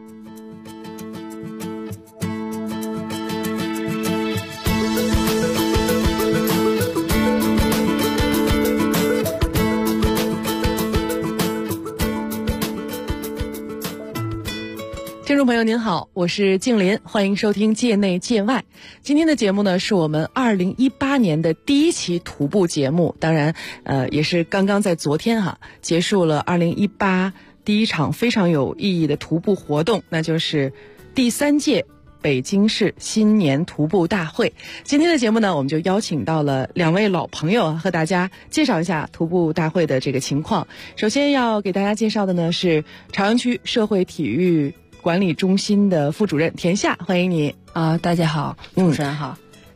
听众朋友您好，我是静林，欢迎收听界内界外。今天的节目呢，是我们2018年的第一期徒步节目，当然也是刚刚在昨天结束了2018第一场非常有意义的徒步活动，那就是第3届北京市新年徒步大会。今天的节目呢，我们就邀请到了2位老朋友，和大家介绍一下徒步大会的这个情况。首先要给大家介绍的呢，是朝阳区社会体育管理中心的副主任田夏，欢迎你大家好，主持人好。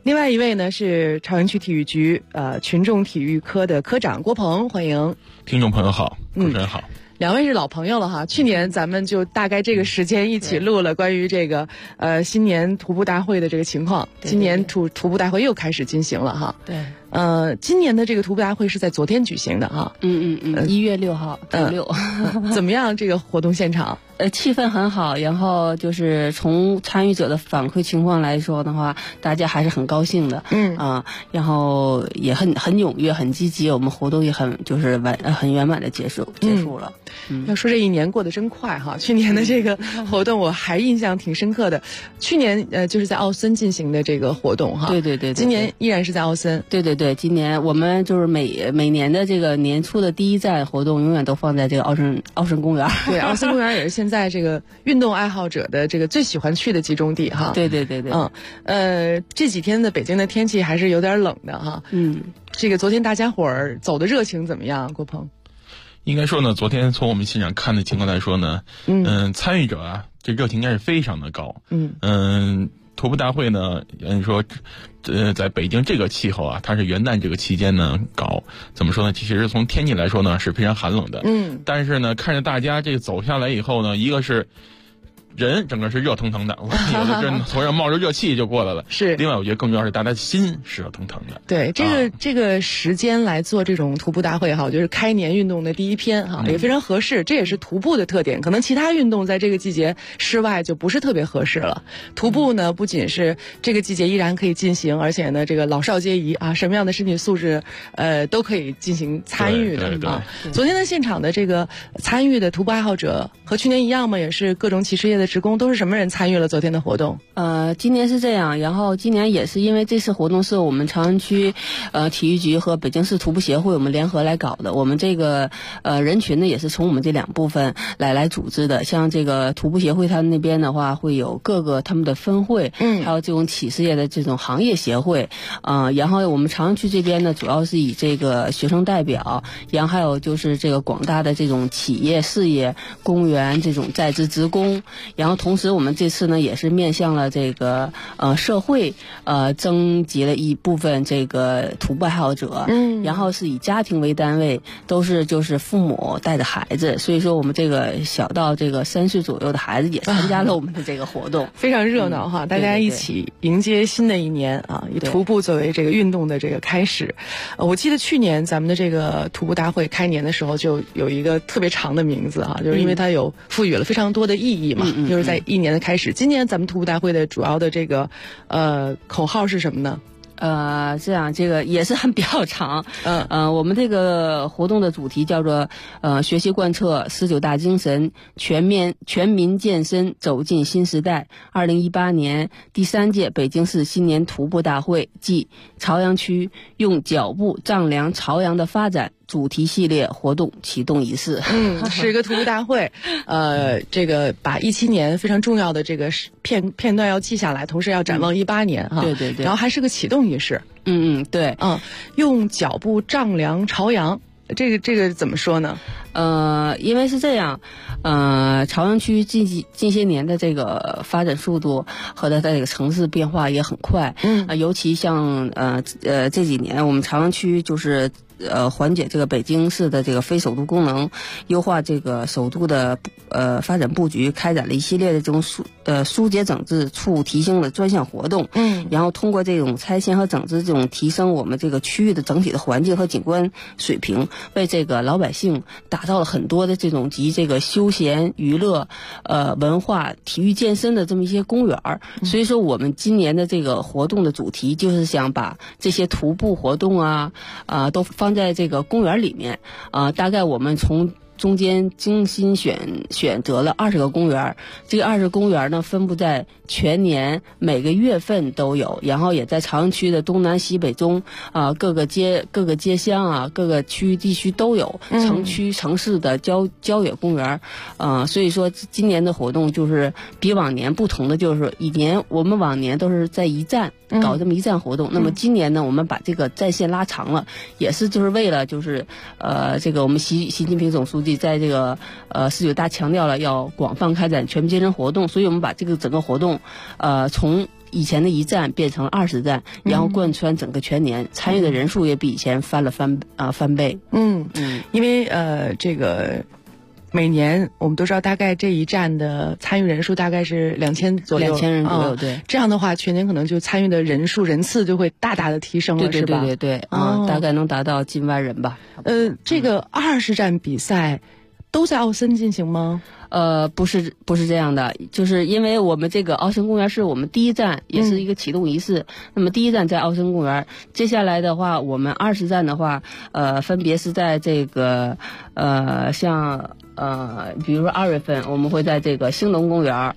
另外一位呢是朝阳区体育局群众体育科的科长郭鹏，欢迎。 听众朋友好，主持人好。 两位是老朋友了哈，去年咱们就大概这个时间一起录了关于这个新年徒步大会的这个情况。今年徒步大会又开始进行了哈。 对。 今年的这个徒步大会是在昨天举行的哈。 1月6号周六。 怎么样？这个活动现场？ 气氛很好，然后就是从参与者的反馈情况来说的话，大家还是很高兴的。然后也很踊跃，很积极，我们活动也很圆满的结束了。 要说这一年过得真快哈，去年的这个活动我还印象挺深刻的。去年就是在奥森进行的这个活动哈。 对。 今年依然是在奥森。 对，今年我们就是每年的这个年初的第一站活动，永远都放在这个奥森公园。 对，奥森公园也是现在这个运动爱好者的这个最喜欢去的集中地哈。 对。 这几天的北京的天气还是有点冷的哈。这个昨天大家伙儿走的热情怎么样，郭鹏？ 应该说呢，昨天从我们现场看的情况来说呢，参与者啊，这热情应该是非常的高。徒步大会呢，说，在北京这个气候啊，它是元旦这个期间呢搞，怎么说呢？其实从天气来说呢是非常寒冷的。但是呢，看着大家这个走下来以后呢，一个是人整个是热腾腾的，有的人头上冒着热气就过来了。 是。 另外，我觉得更重要是大家心是热腾腾的。 对，这个时间来做这种徒步大会哈，就是开年运动的第一篇哈，也非常合适。这也是徒步的特点，可能其他运动在这个季节室外就不是特别合适了。徒步呢，不仅是这个季节依然可以进行，而且呢，这个老少皆宜啊，什么样的身体素质都可以进行参与的啊。昨天的现场的这个参与的徒步爱好者和去年一样吗？也是各种企事业的职工，都是什么人参与了昨天的活动？ 今年是这样，然后今年也是因为这次活动是我们朝阳区体育局和北京市徒步协会我们联合来搞的。我们这个人群呢也是从我们这两部分来组织的。像这个徒步协会他们那边的话，会有各个他们的分会，还有这种企事业的这种行业协会。然后我们朝阳区这边呢，主要是以这个学生代表，然后还有就是这个广大的这种企业事业、公务员这种在职职工。然后同时我们这次呢也是面向了这个社会征集了一部分这个徒步爱好者，然后是以家庭为单位，都是就是父母带着孩子，所以说我们这个小到这个3岁左右的孩子也参加了我们的这个活动， 非常热闹哈，大家一起迎接新的一年啊，以徒步作为这个运动的这个开始。我记得去年咱们的这个徒步大会开年的时候就有一个特别长的名字哈，就是因为它有赋予了非常多的意义嘛，就是在一年的开始。今年咱们徒步大会的主要的这个口号是什么呢？ 这样这个也是很比较长。我们这个活动的主题叫做学习贯彻19大精神，全民健身走进新时代。2018年第3届北京市新年徒步大会暨朝阳区用脚步丈量朝阳的发展主题系列活动启动仪式。 是一个徒步大会，这个把17年非常重要的这个片段要记下来，同时要展望18年哈。 对。 然后还是个启动仪式。 对。 用脚步丈量朝阳，这个怎么说呢？ 因为是这样，朝阳区近些年的这个发展速度和它的这个城市变化也很快。尤其像这几年我们朝阳区就是缓解这个北京市的这个非首都功能，优化这个首都的发展布局，开展了一系列的这种疏解整治促提升的专项活动。然后通过这种拆迁和整治，这种提升我们这个区域的整体的环境和景观水平，为这个老百姓打造了很多的这种集这个休闲娱乐、文化、体育健身的这么一些公园。所以说我们今年的这个活动的主题就是想把这些徒步活动都放在这个公园里面。大概我们从中间精心选择了20个公园，这个20公园呢分布在全年每个月份都有，然后也在朝阳区的东南西北中各个街乡各个区域地区都有，城区城市的郊野公园。所以说今年的活动就是比往年不同的，就是我们往年都是在一站搞这么一站活动，那么今年呢我们把这个战线拉长了，也是就是为了就是这个我们习近平总书记在这个19大强调了要广泛开展全民健身活动，所以我们把这个整个活动从以前的1站变成20站，然后贯穿整个全年，参与的人数也比以前翻倍。 因为这个每年我们都知道，大概这一站的参与人数大概是2000左右， 2000人左右，对。 这样的话，全年可能就参与的人次就会大大的提升了，是吧？ 对，大概能达到近万人吧。 这个20站比赛都在奥森进行吗？ 不是这样的，就是因为我们这个奥森公园是我们第一站，也是一个启动仪式。那么第一站在奥森公园，接下来的话，我们20站的话，分别是在这个像比如说2月份我们会在这个兴隆公园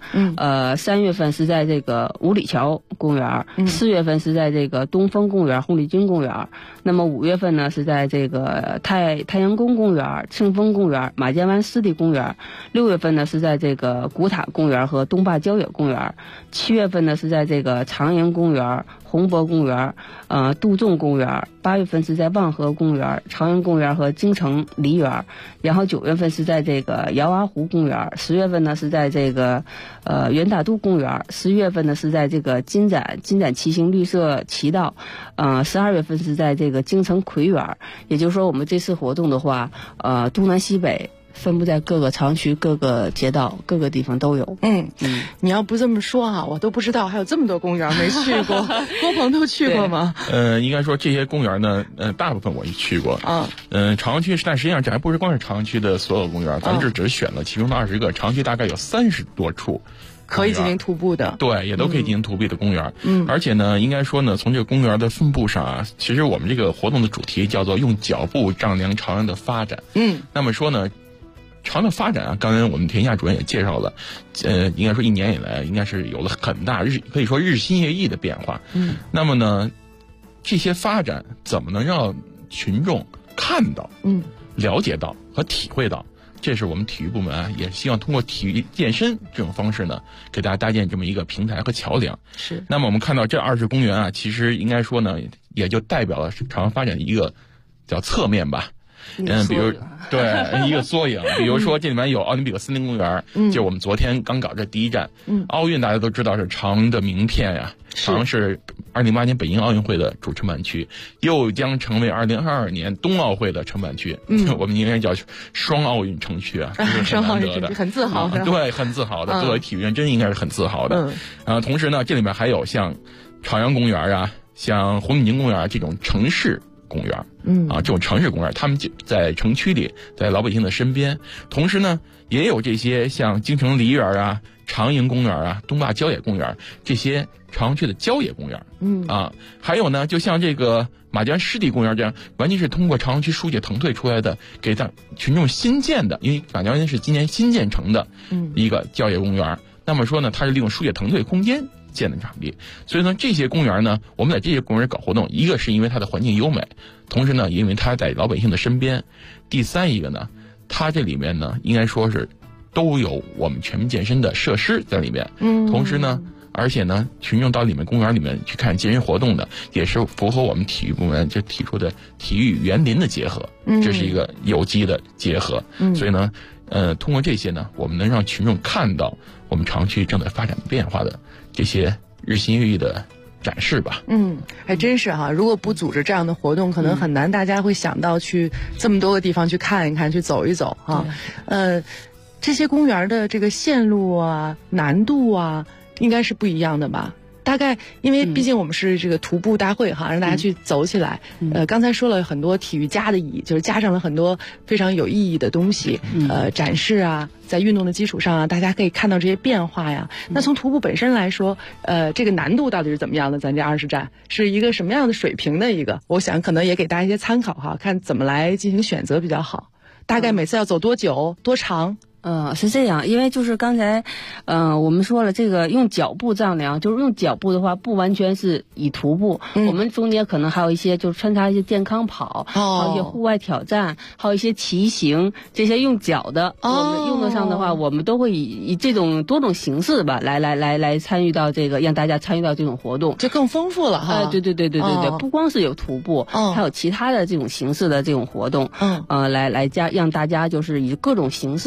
，3月份是在这个五里桥公园，4月份是在这个东风公园、红领巾公园，那么5月份呢是在这个太阳宫公园、庆丰公园、马家湾湿地公园，6月份呢是在这个古塔公园和东坝郊野公园，7月份呢是在这个长营公园、红博公园、杜仲公园，8月份是在望河公园、朝阳公园和京城梨园，然后9月份是在这个姚洼湖公园，10月份呢是在这个元大都公园，11月份呢是在这个金盏骑行绿色骑道，12月份是在这个京城葵园。也就是说，我们这次活动的话，东南西北分布在各个朝阳区、各个街道、各个地方都有。 你要不这么说啊，我都不知道还有这么多公园没去过。郭鹏都去过吗？ 应该说这些公园呢，大部分我也去过。朝阳区，但实际上这还不是光是朝阳区的所有公园，咱这只选了其中的20个，朝阳区大概有30多处可以进行徒步的， 对，也都可以进行徒步的公园。而且呢，应该说呢，从这个公园的分布上啊，其实我们这个活动的主题叫做用脚步丈量朝阳的发展。那么说呢，朝阳的发展啊，刚才我们田夏主任也介绍了，应该说1年以来，应该是有了很大可以说日新月异的变化。那么呢，这些发展怎么能让群众看到、了解到和体会到？这是我们体育部门啊，也希望通过体育健身这种方式呢，给大家搭建这么一个平台和桥梁。 是。 那么我们看到这20公园啊，其实应该说呢，也就代表了朝阳发展的一个叫侧面吧。比如对一个缩影，比如说这里面有奥林匹克森林公园，就是我们昨天刚搞这第一站。奥运大家都知道是朝阳的名片呀，朝阳是2008年北京奥运会的主承办区，又将成为2022年冬奥会的承办区。我们应该叫双奥运城区啊， 双奥运城区很自豪的。 对，很自豪的，作为体育人真应该是很自豪的。同时呢，这里面还有像朝阳公园啊，像红领巾公园这种城市公园，这种城市公园，他们就在城区里，在老百姓的身边。同时呢，也有这些像京城梨园啊、长营公园啊、东坝郊野公园这些朝阳区的郊野公园。还有呢，就像这个马家湾湿地公园这样，完全是通过朝阳区疏解腾退出来的，给群众新建的，因为马家湾是今年新建成的一个郊野公园。那么说呢，它是利用疏解腾退空间建的场地，所以呢，这些公园呢，我们在这些公园搞活动，一个是因为它的环境优美，同时呢，因为它在老百姓的身边；第三一个呢，它这里面呢，应该说是都有我们全民健身的设施在里面。同时呢，而且呢，群众到里面公园里面去看健身活动的，也是符合我们体育部门就提出的体育园林的结合，这是一个有机的结合。所以呢，通过这些呢，我们能让群众看到我们朝阳区正在发展变化的这些日新月异的展示吧。 还真是哈，如果不组织这样的活动，可能很难大家会想到去这么多个地方去看一看，去走一走哈。这些公园的这个线路啊、难度啊，应该是不一样的吧？大概因为毕竟我们是这个徒步大会哈，让大家去走起来。刚才说了很多体育家的意义，就是加上了很多非常有意义的东西，展示啊，在运动的基础上啊，大家可以看到这些变化呀。那从徒步本身来说，这个难度到底是怎么样的？咱这20站是一个什么样的水平的一个？我想可能也给大家一些参考哈，看怎么来进行选择比较好。大概每次要走多久、多长？ 是这样，因为就是刚才，我们说了，这个用脚步丈量，就是用脚步的话，不完全是以徒步，我们中间可能还有一些，就是穿插一些健康跑，还有一些户外挑战，还有一些骑行，这些用脚的，我们用得上的话，我们都会以这种多种形式吧，来参与到这个，让大家参与到这种活动， 就更丰富了哈。 对，不光是有徒步，还有其他的这种形式的这种活动，让大家就是以各种形式来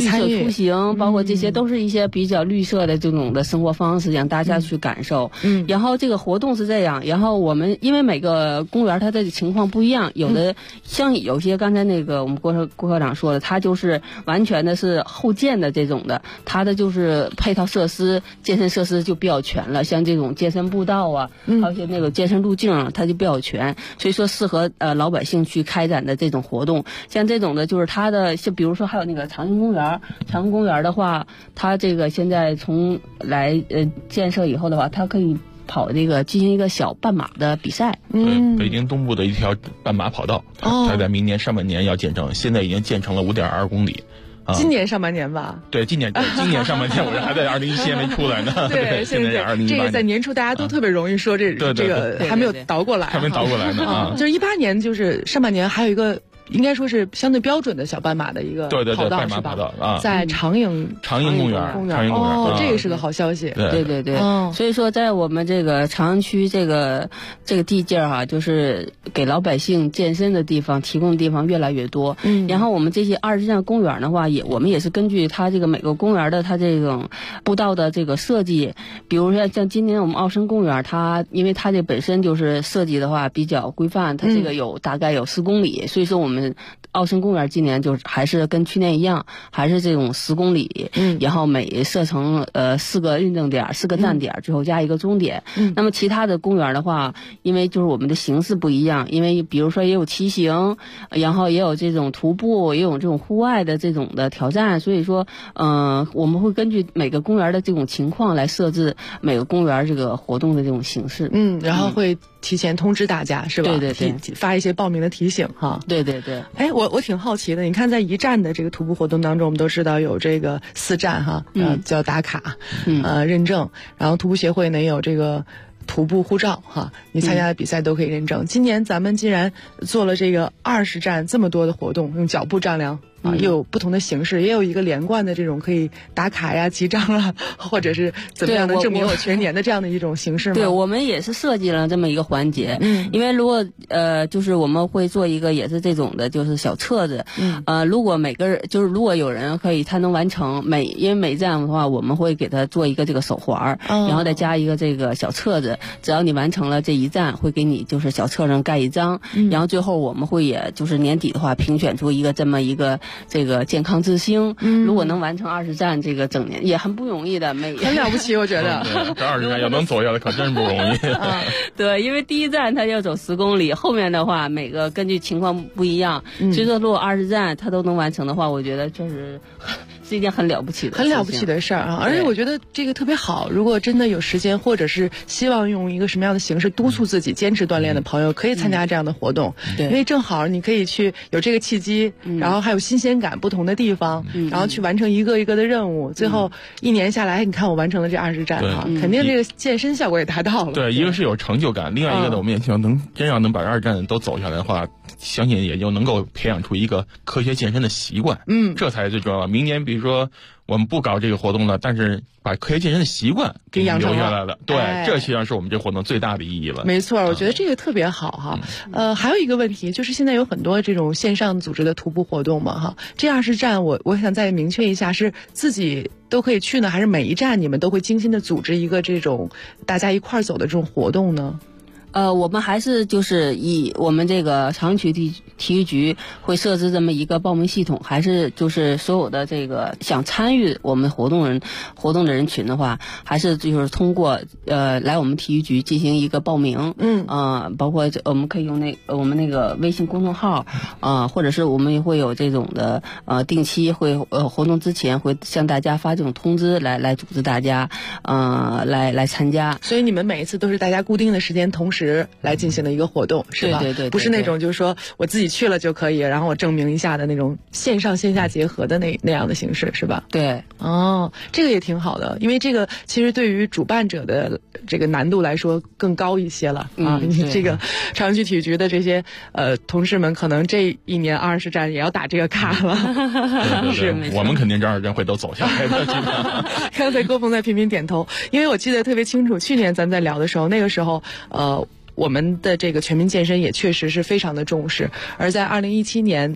参与出行，包括这些都是一些比较绿色的这种的生活方式，让大家去感受。然后这个活动是这样，然后我们因为每个公园它的情况不一样，有的像有些刚才那个我们郭科长说的，它就是完全的是后建的这种的，它的就是配套设施、健身设施就比较全了，像这种健身步道啊，还有一些那个健身路径，它就比较全，所以说适合老百姓去开展的这种活动。像这种的就是它的，像比如说还有那个长兴公园的话，它这个现在从来建设以后的话，它可以跑这个进行一个小半马的比赛。 北京东部的一条半马跑道，它在明年上半年要建成，现在已经建成了5.2公里。 今年上半年吧？ 对，今年上半年，我这还在2017年没出来呢。 对， 现在2018年。 这个在年初大家都特别容易说这个还没有倒过来， 还没倒过来呢。 就是18年，就是上半年还有一个。应该说是相对标准的小半马的一个跑道， 半马跑道啊， 在长营公园。 哦，这个是个好消息。 对。所以说，在我们这个长安区这个地界哈，就是给老百姓健身的地方提供的地方越来越多。然后我们这些20站公园的话，我们也是根据它这个每个公园的它这种步道的这个设计，比如说像今年我们奥生公园，它因为它这本身就是设计的话比较规范，它这个大概有10公里，所以说我们奥生公园今年就是还是跟去年一样，还是这种10公里，然后每设成4个认证点、4个站点，最后加一个终点。那么其他的公园的话，因为就是我们的形式不一样，因为比如说也有骑行，然后也有这种徒步，也有这种户外的这种的挑战，所以说我们会根据每个公园的这种情况来设置每个公园这个活动的这种形式。 然后会提前通知大家，是吧？ 对， 发一些报名的提醒哈。 对。 哎，我挺好奇的，你看在一站的这个徒步活动当中，我们都知道有这个4站哈，叫打卡，认证，然后徒步协会呢也有这个徒步护照哈，你参加的比赛都可以认证。今年咱们既然做了这个20站这么多的活动，用脚步丈量。又有不同的形式，也有一个连贯的这种可以打卡呀、记账啊，或者是怎么样的证明我全年的这样的一种形式吗？ 对，我们也是设计了这么一个环节。因为如果就是我们会做一个也是这种的，就是小册子。如果每个人就是如果有人他能完成因为每站的话，我们会给他做一个这个手环，然后再加一个这个小册子。只要你完成了这一站，会给你就是小册上盖一张。然后最后我们会也就是年底的话评选出一个这么一个。这个健康之星，如果能完成20站，这个整年也很不容易的， 很了不起，我觉得。 这20站要能走下来，可真不容易。 对，因为第一站他要走10公里，后面的话每个根据情况不一样，所以说如果20站他都能完成的话，我觉得确实是一件很了不起的事儿啊！而且我觉得这个特别好，如果真的有时间，或者是希望用一个什么样的形式督促自己坚持锻炼的朋友，可以参加这样的活动。因为正好你可以去有这个契机，然后还有新鲜感。不同的地方，然后去完成一个一个的任务，最后1年下来，你看我完成了这20站哈，肯定这个健身效果也达到了。 对，一个是有成就感，另外一个呢，我们也希望真要能把20站都走下来的话，相信也就能够培养出一个科学健身的习惯。这才是最重要的。明年比如说我们不搞这个活动了，但是把科学健身的习惯给留下来了。对，这实际上是我们这活动最大的意义了。 没错，我觉得这个特别好哈。还有一个问题就是现在有很多这种线上组织的徒步活动嘛哈，这20站我想再明确一下，是自己都可以去呢，还是每一站你们都会精心的组织一个这种大家一块儿走的这种活动呢？ 我们还是就是以我们这个长区体育局会设置这么一个报名系统，还是就是所有的这个想参与我们活动的人群的话，还是就是通过来我们体育局进行一个报名。包括我们可以用我们那个微信公众号或者是我们也会有这种的定期会活动之前会向大家发这种通知来组织大家来参加。 所以你们每一次都是大家固定的时间同时来进行的一个活动，是吧？ 对， 不是那种就是说我自己去了就可以，然后我证明一下的那种线上线下结合的那样的形式，是吧？ 对， 这个也挺好的，因为这个其实对于主办者的这个难度来说更高一些了你这个朝阳区体育局的这些同事们，可能这一年20站也要打这个卡了。 是，我们肯定这20站会都走下来的。 刚才郭峰在频频点头，因为我记得特别清楚，去年咱们在聊的时候，那个时候我们的这个全民健身也确实是非常的重视，而在2017年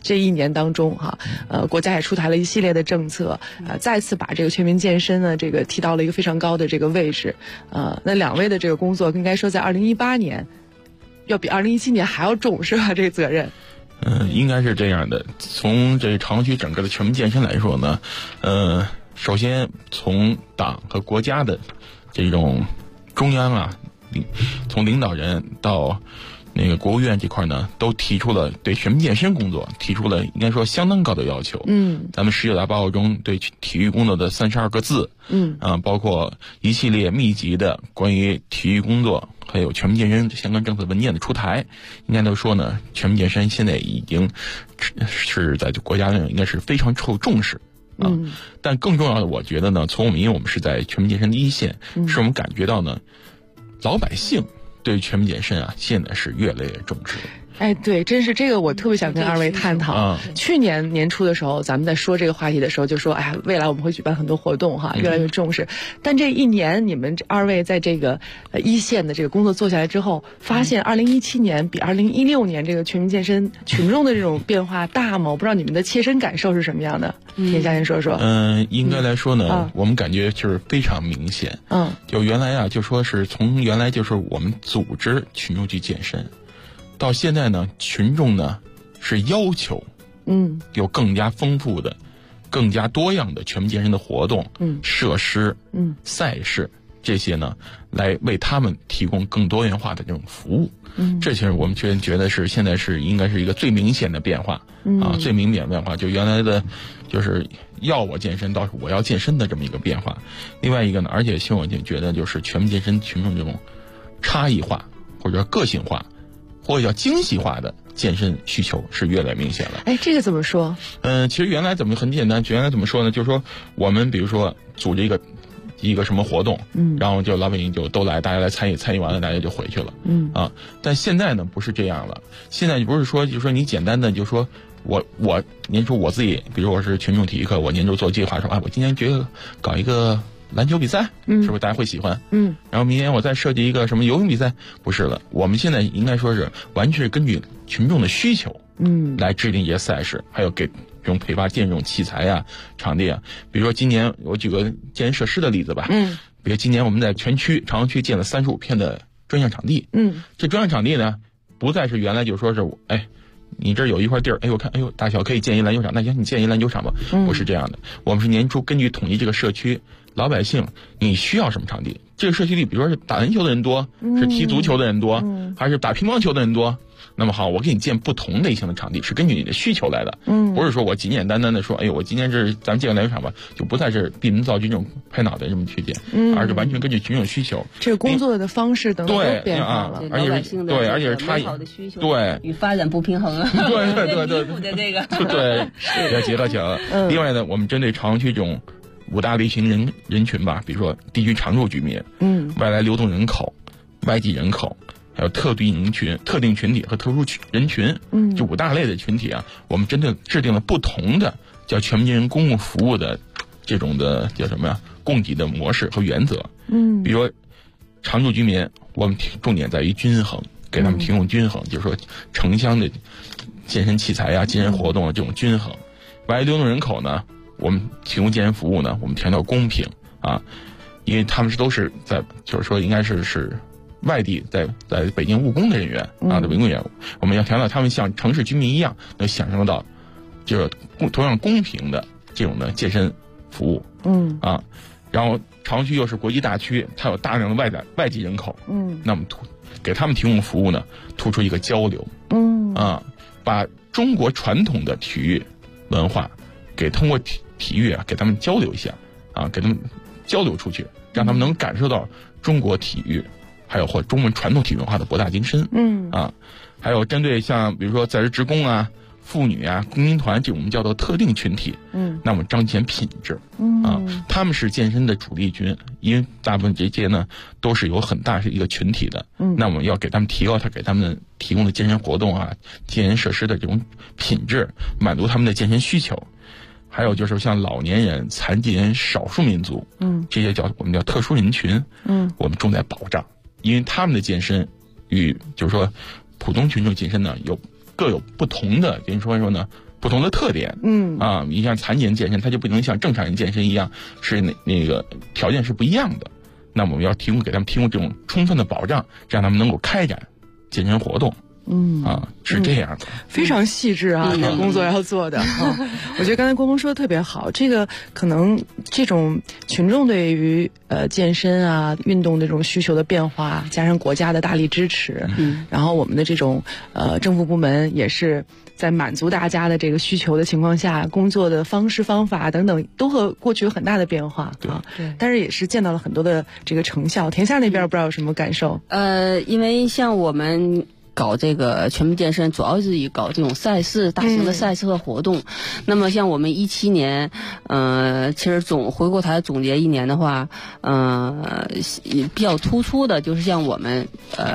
这一年当中哈，国家也出台了一系列的政策，再次把这个全民健身呢这个提到了一个非常高的这个位置。那两位的这个工作应该说在2018年要比2017年还要重，是吧？这个责任。 应该是这样的。从这朝阳区整个的全民健身来说呢，首先从党和国家的这种中央啊，从领导人到那个国务院这块呢，都提出了对全民健身工作提出了应该说相当高的要求。咱们19大报告中对体育工作的32个字，包括一系列密集的关于体育工作还有全民健身相关政策文件的出台，应该都说呢，全民健身现在已经是在国家应该是非常受重视。但更重要的，我觉得呢，因为我们是在全民健身的一线，是我们感觉到呢，老百姓对全民健身啊，现在是越来越重视。 哎，对，真是这个我特别想跟二位探讨。去年年初的时候，咱们在说这个话题的时候，就说，哎呀，未来我们会举办很多活动哈，越来越重视。但这一年，你们二位在这个一线的这个工作做下来之后，发现2017年比2016年这个全民健身群众的这种变化大吗？我不知道你们的切身感受是什么样的，田夏先说说。 应该来说呢，我们感觉就是非常明显。就原来啊，就说是从原来就是我们组织群众去健身。到现在呢，群众呢是要求，有更加丰富的、更加多样的全民健身的活动、设施、赛事这些呢，来为他们提供更多元化的这种服务。这其实我们觉得是现在是应该是一个最明显的变化最明显的变化，就原来的就是要我健身到我要健身的这么一个变化。另外一个呢，而且其实我就觉得就是全民健身群众这种差异化或者个性化。或者叫精细化的健身需求是越来越明显了。 哎，这个怎么说？ 其实原来很简单，原来怎么说呢？就是说我们比如说组织一个什么活动，然后就老百姓就都来，大家来参与完了，大家就回去了。但现在呢不是这样了。现在不是说就是说你简单的就说我年初我自己，比如我是群众体育课，我年初做计划说我今年觉得搞一个篮球比赛，是不是大家会喜欢？然后明年我再设计一个什么游泳比赛，不是了。我们现在应该说是完全是根据群众的需求，来制定一些赛事，还有给这种配发这种器材啊、场地啊。比如说今年我举个健身设施的例子吧，比如今年我们在全区朝阳区建了35片的专项场地，这专项场地呢，不再是原来就说是你这有一块地儿，我看，大小可以建一篮球场，那行，你建一篮球场吧。不是这样的，我们是年初根据统计这个社区老百姓你需要什么场地，这个社区里比如说是打篮球的人多，是踢足球的人多，还是打乒乓球的人多，那么好，我给你建不同类型的场地，是根据你的需求来的。不是说我简简单单的说，我今天咱们建个篮球场吧，就不再是闭门造车这种拍脑袋这么去建，而是完全根据群众需求， 这个工作的方式等等都变化了， 而且是差异，对与发展不平衡啊， 对的这个对要结合起来了。另外呢，我们针对朝阳区这种5大类型人群吧，比如说地区常住居民，外来流动人口、外籍人口，还有特定群体和特殊人群，这5大类的群体啊，我们制定了不同的叫全民健身公共服务的这种的叫什么呀？供给的模式和原则。比如说常住居民，我们重点在于均衡，给他们提供均衡，就是说城乡的健身器材啊、健身活动的这种均衡。外来流动人口呢，我们提供健身服务呢，我们强调公平啊，因为他们都是就是说应该是外地在北京务工的人员啊，在北京人员，我们要强调他们像城市居民一样能享受到就是同样公平的这种的健身服务。然后朝阳区又是国际大区，它有大量的外籍人口，那么给他们提供服务呢，突出一个交流，把中国传统的体育文化通过体育啊，给他们交流一下啊，给他们交流出去，让他们能感受到中国体育还有或中国传统体育文化的博大精深。还有针对像比如说在职职工啊、妇女啊、工青团这种我们叫做特定群体，那我们彰显品质，他们是健身的主力军，因为大部分这些呢都是有很大是一个群体的，那我们要给他们提高给他们提供的健身活动啊、健身设施的这种品质，满足他们的健身需求。还有就是像老年人、残疾人、少数民族，这些我们叫特殊人群，我们重在保障，因为他们的健身与就是说普通群众健身呢各有不同的，就是说呢不同的特点。你像残疾人健身，他就不能像正常人健身一样，是那个条件是不一样的。那我们要给他们提供这种充分的保障，让他们能够开展健身活动。是这样的， 非常细致啊，这工作要做的啊。我觉得刚才郭峰说的特别好，这个可能这种群众对于健身啊运动的这种需求的变化，加上国家的大力支持，然后我们的这种政府部门也是在满足大家的这个需求的情况下，工作的方式方法等等都和过去有很大的变化啊。对，但是也是见到了很多的这个成效。田夏那边不知道有什么感受？ 因为像我们搞这个全民健身，主要是以搞这种赛事、大型的赛事和活动。那么像我们17年，其实回过头来总结一年的话，比较突出的就是像我们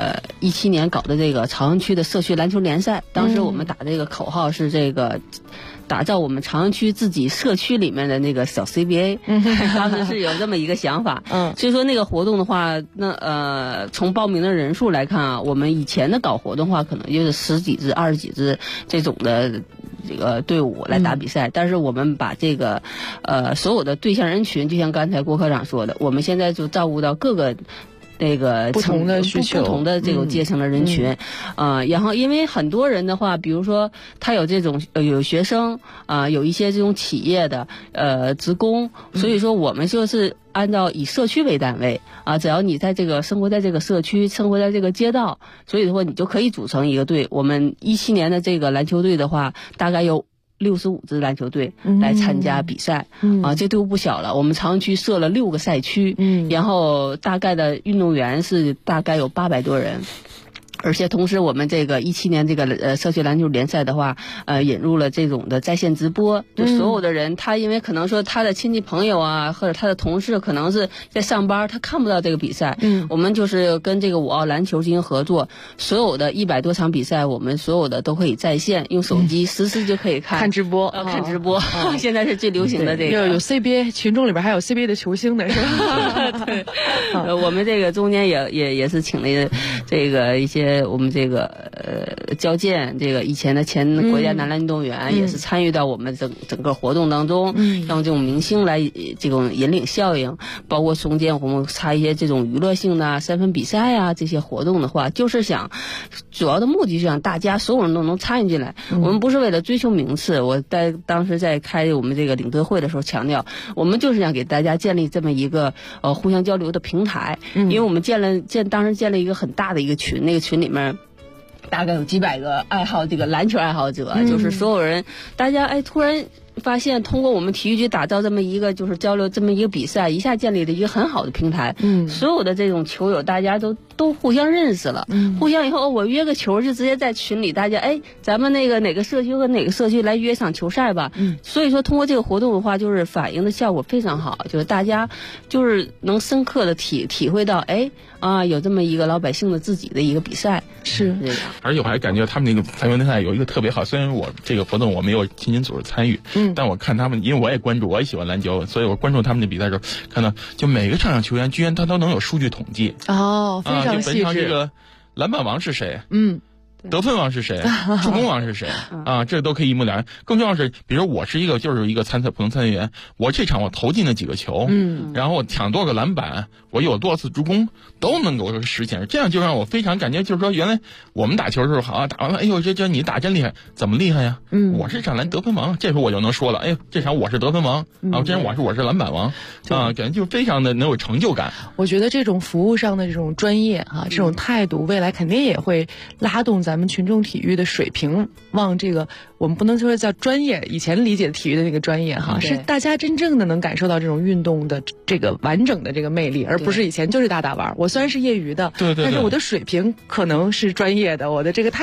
17年搞的这个朝阳区的社区篮球联赛。当时我们打这个口号是这个。打造我们朝阳区自己社区里面的那个小 CBA， 当时是有这么一个想法。所以说那个活动的话，那从报名的人数来看啊，我们以前的搞活动的话，可能就是10几支、20几支这种的这个队伍来打比赛。但是我们把这个所有的对象人群，就像刚才郭科长说的，我们现在就照顾到各个。那个不同的需求， 不同的这种阶层的人群，然后因为很多人的话，比如说他有这种有学生有一些这种企业的职工，所以说我们就是按照以社区为单位只要你在这个生活在这个社区，生活在这个街道，所以说你就可以组成一个队。我们17年的这个篮球队的话，大概有65支篮球队来参加比赛，这队伍不小了。我们朝阳区设了6个赛区，然后大概的运动员是大概有800多人。而且同时我们这个17年这个社区篮球联赛的话，引入了这种的在线直播，就所有的人他因为可能说他的亲戚朋友啊，或者他的同事可能是在上班，他看不到这个比赛，我们就是跟这个5奥篮球进行合作，所有的100多场比赛，我们所有的都可以在线，用手机实时就可以看直播， 看直播。现在是最流行的这个， 有 CBA 群众里边还有 CBA 的球星的是吧？ 对，我们这个中间也是请了这个一些。我们这个教健这个以前的前国家男篮运动员也是参与到我们整个活动当中，让这种明星来这种引领效应，包括中间我们插一些这种娱乐性的3分比赛啊，这些活动的话，就是想主要的目的是让大家所有人都能参与进来。我们不是为了追求名次，我当时在开我们这个领队会的时候强调，我们就是想给大家建立这么一个互相交流的平台，因为我们当时建了一个很大的一个群，那个群里面大概有几百个这个篮球爱好者，就是所有人，大家突然发现通过我们体育局打造这么一个就是交流这么一个比赛，一下建立了一个很好的平台，所有的这种球友大家都互相认识了，互相以后我约个球就直接在群里，大家咱们那个哪个社区和哪个社区来约场球赛吧，所以说通过这个活动的话，就是反映的效果非常好，就是大家就是能深刻的体会到有这么一个老百姓的自己的一个比赛， 是这样。 而且我还感觉他们那个篮球联赛有一个特别好，虽然我这个活动我没有亲身组织参与，但我看他们，因为我也关注，我也喜欢篮球，所以我关注他们的比赛的时候，看到就每个上场球员居然他都能有数据统计， 非常细致。 就本场这个篮板王是谁？得分王是谁？助攻王是谁？这都可以一目了然。更重要是，比如我是一个普通参赛员，我这场我投进了几个球，然后我抢多少个篮板，我有多少次助攻，都能够实现。这样就让我非常感觉，就是说原来我们打球的时候好打完了，这你打真厉害，怎么厉害呀？我是这场得分王，这时候我就能说了，这场我是得分王这场我是篮板王感觉就非常的能有成就感。 我觉得这种服务上的这种专业这种态度，未来肯定也会拉动咱们群众体育的水平往这个，我们不能说叫专业，以前理解的体育的那个专业是大家真正的能感受到这种运动的这个完整的这个魅力，而不是以前就是打玩。我虽然是业余的，但是我的水平可能是专业的，我的这个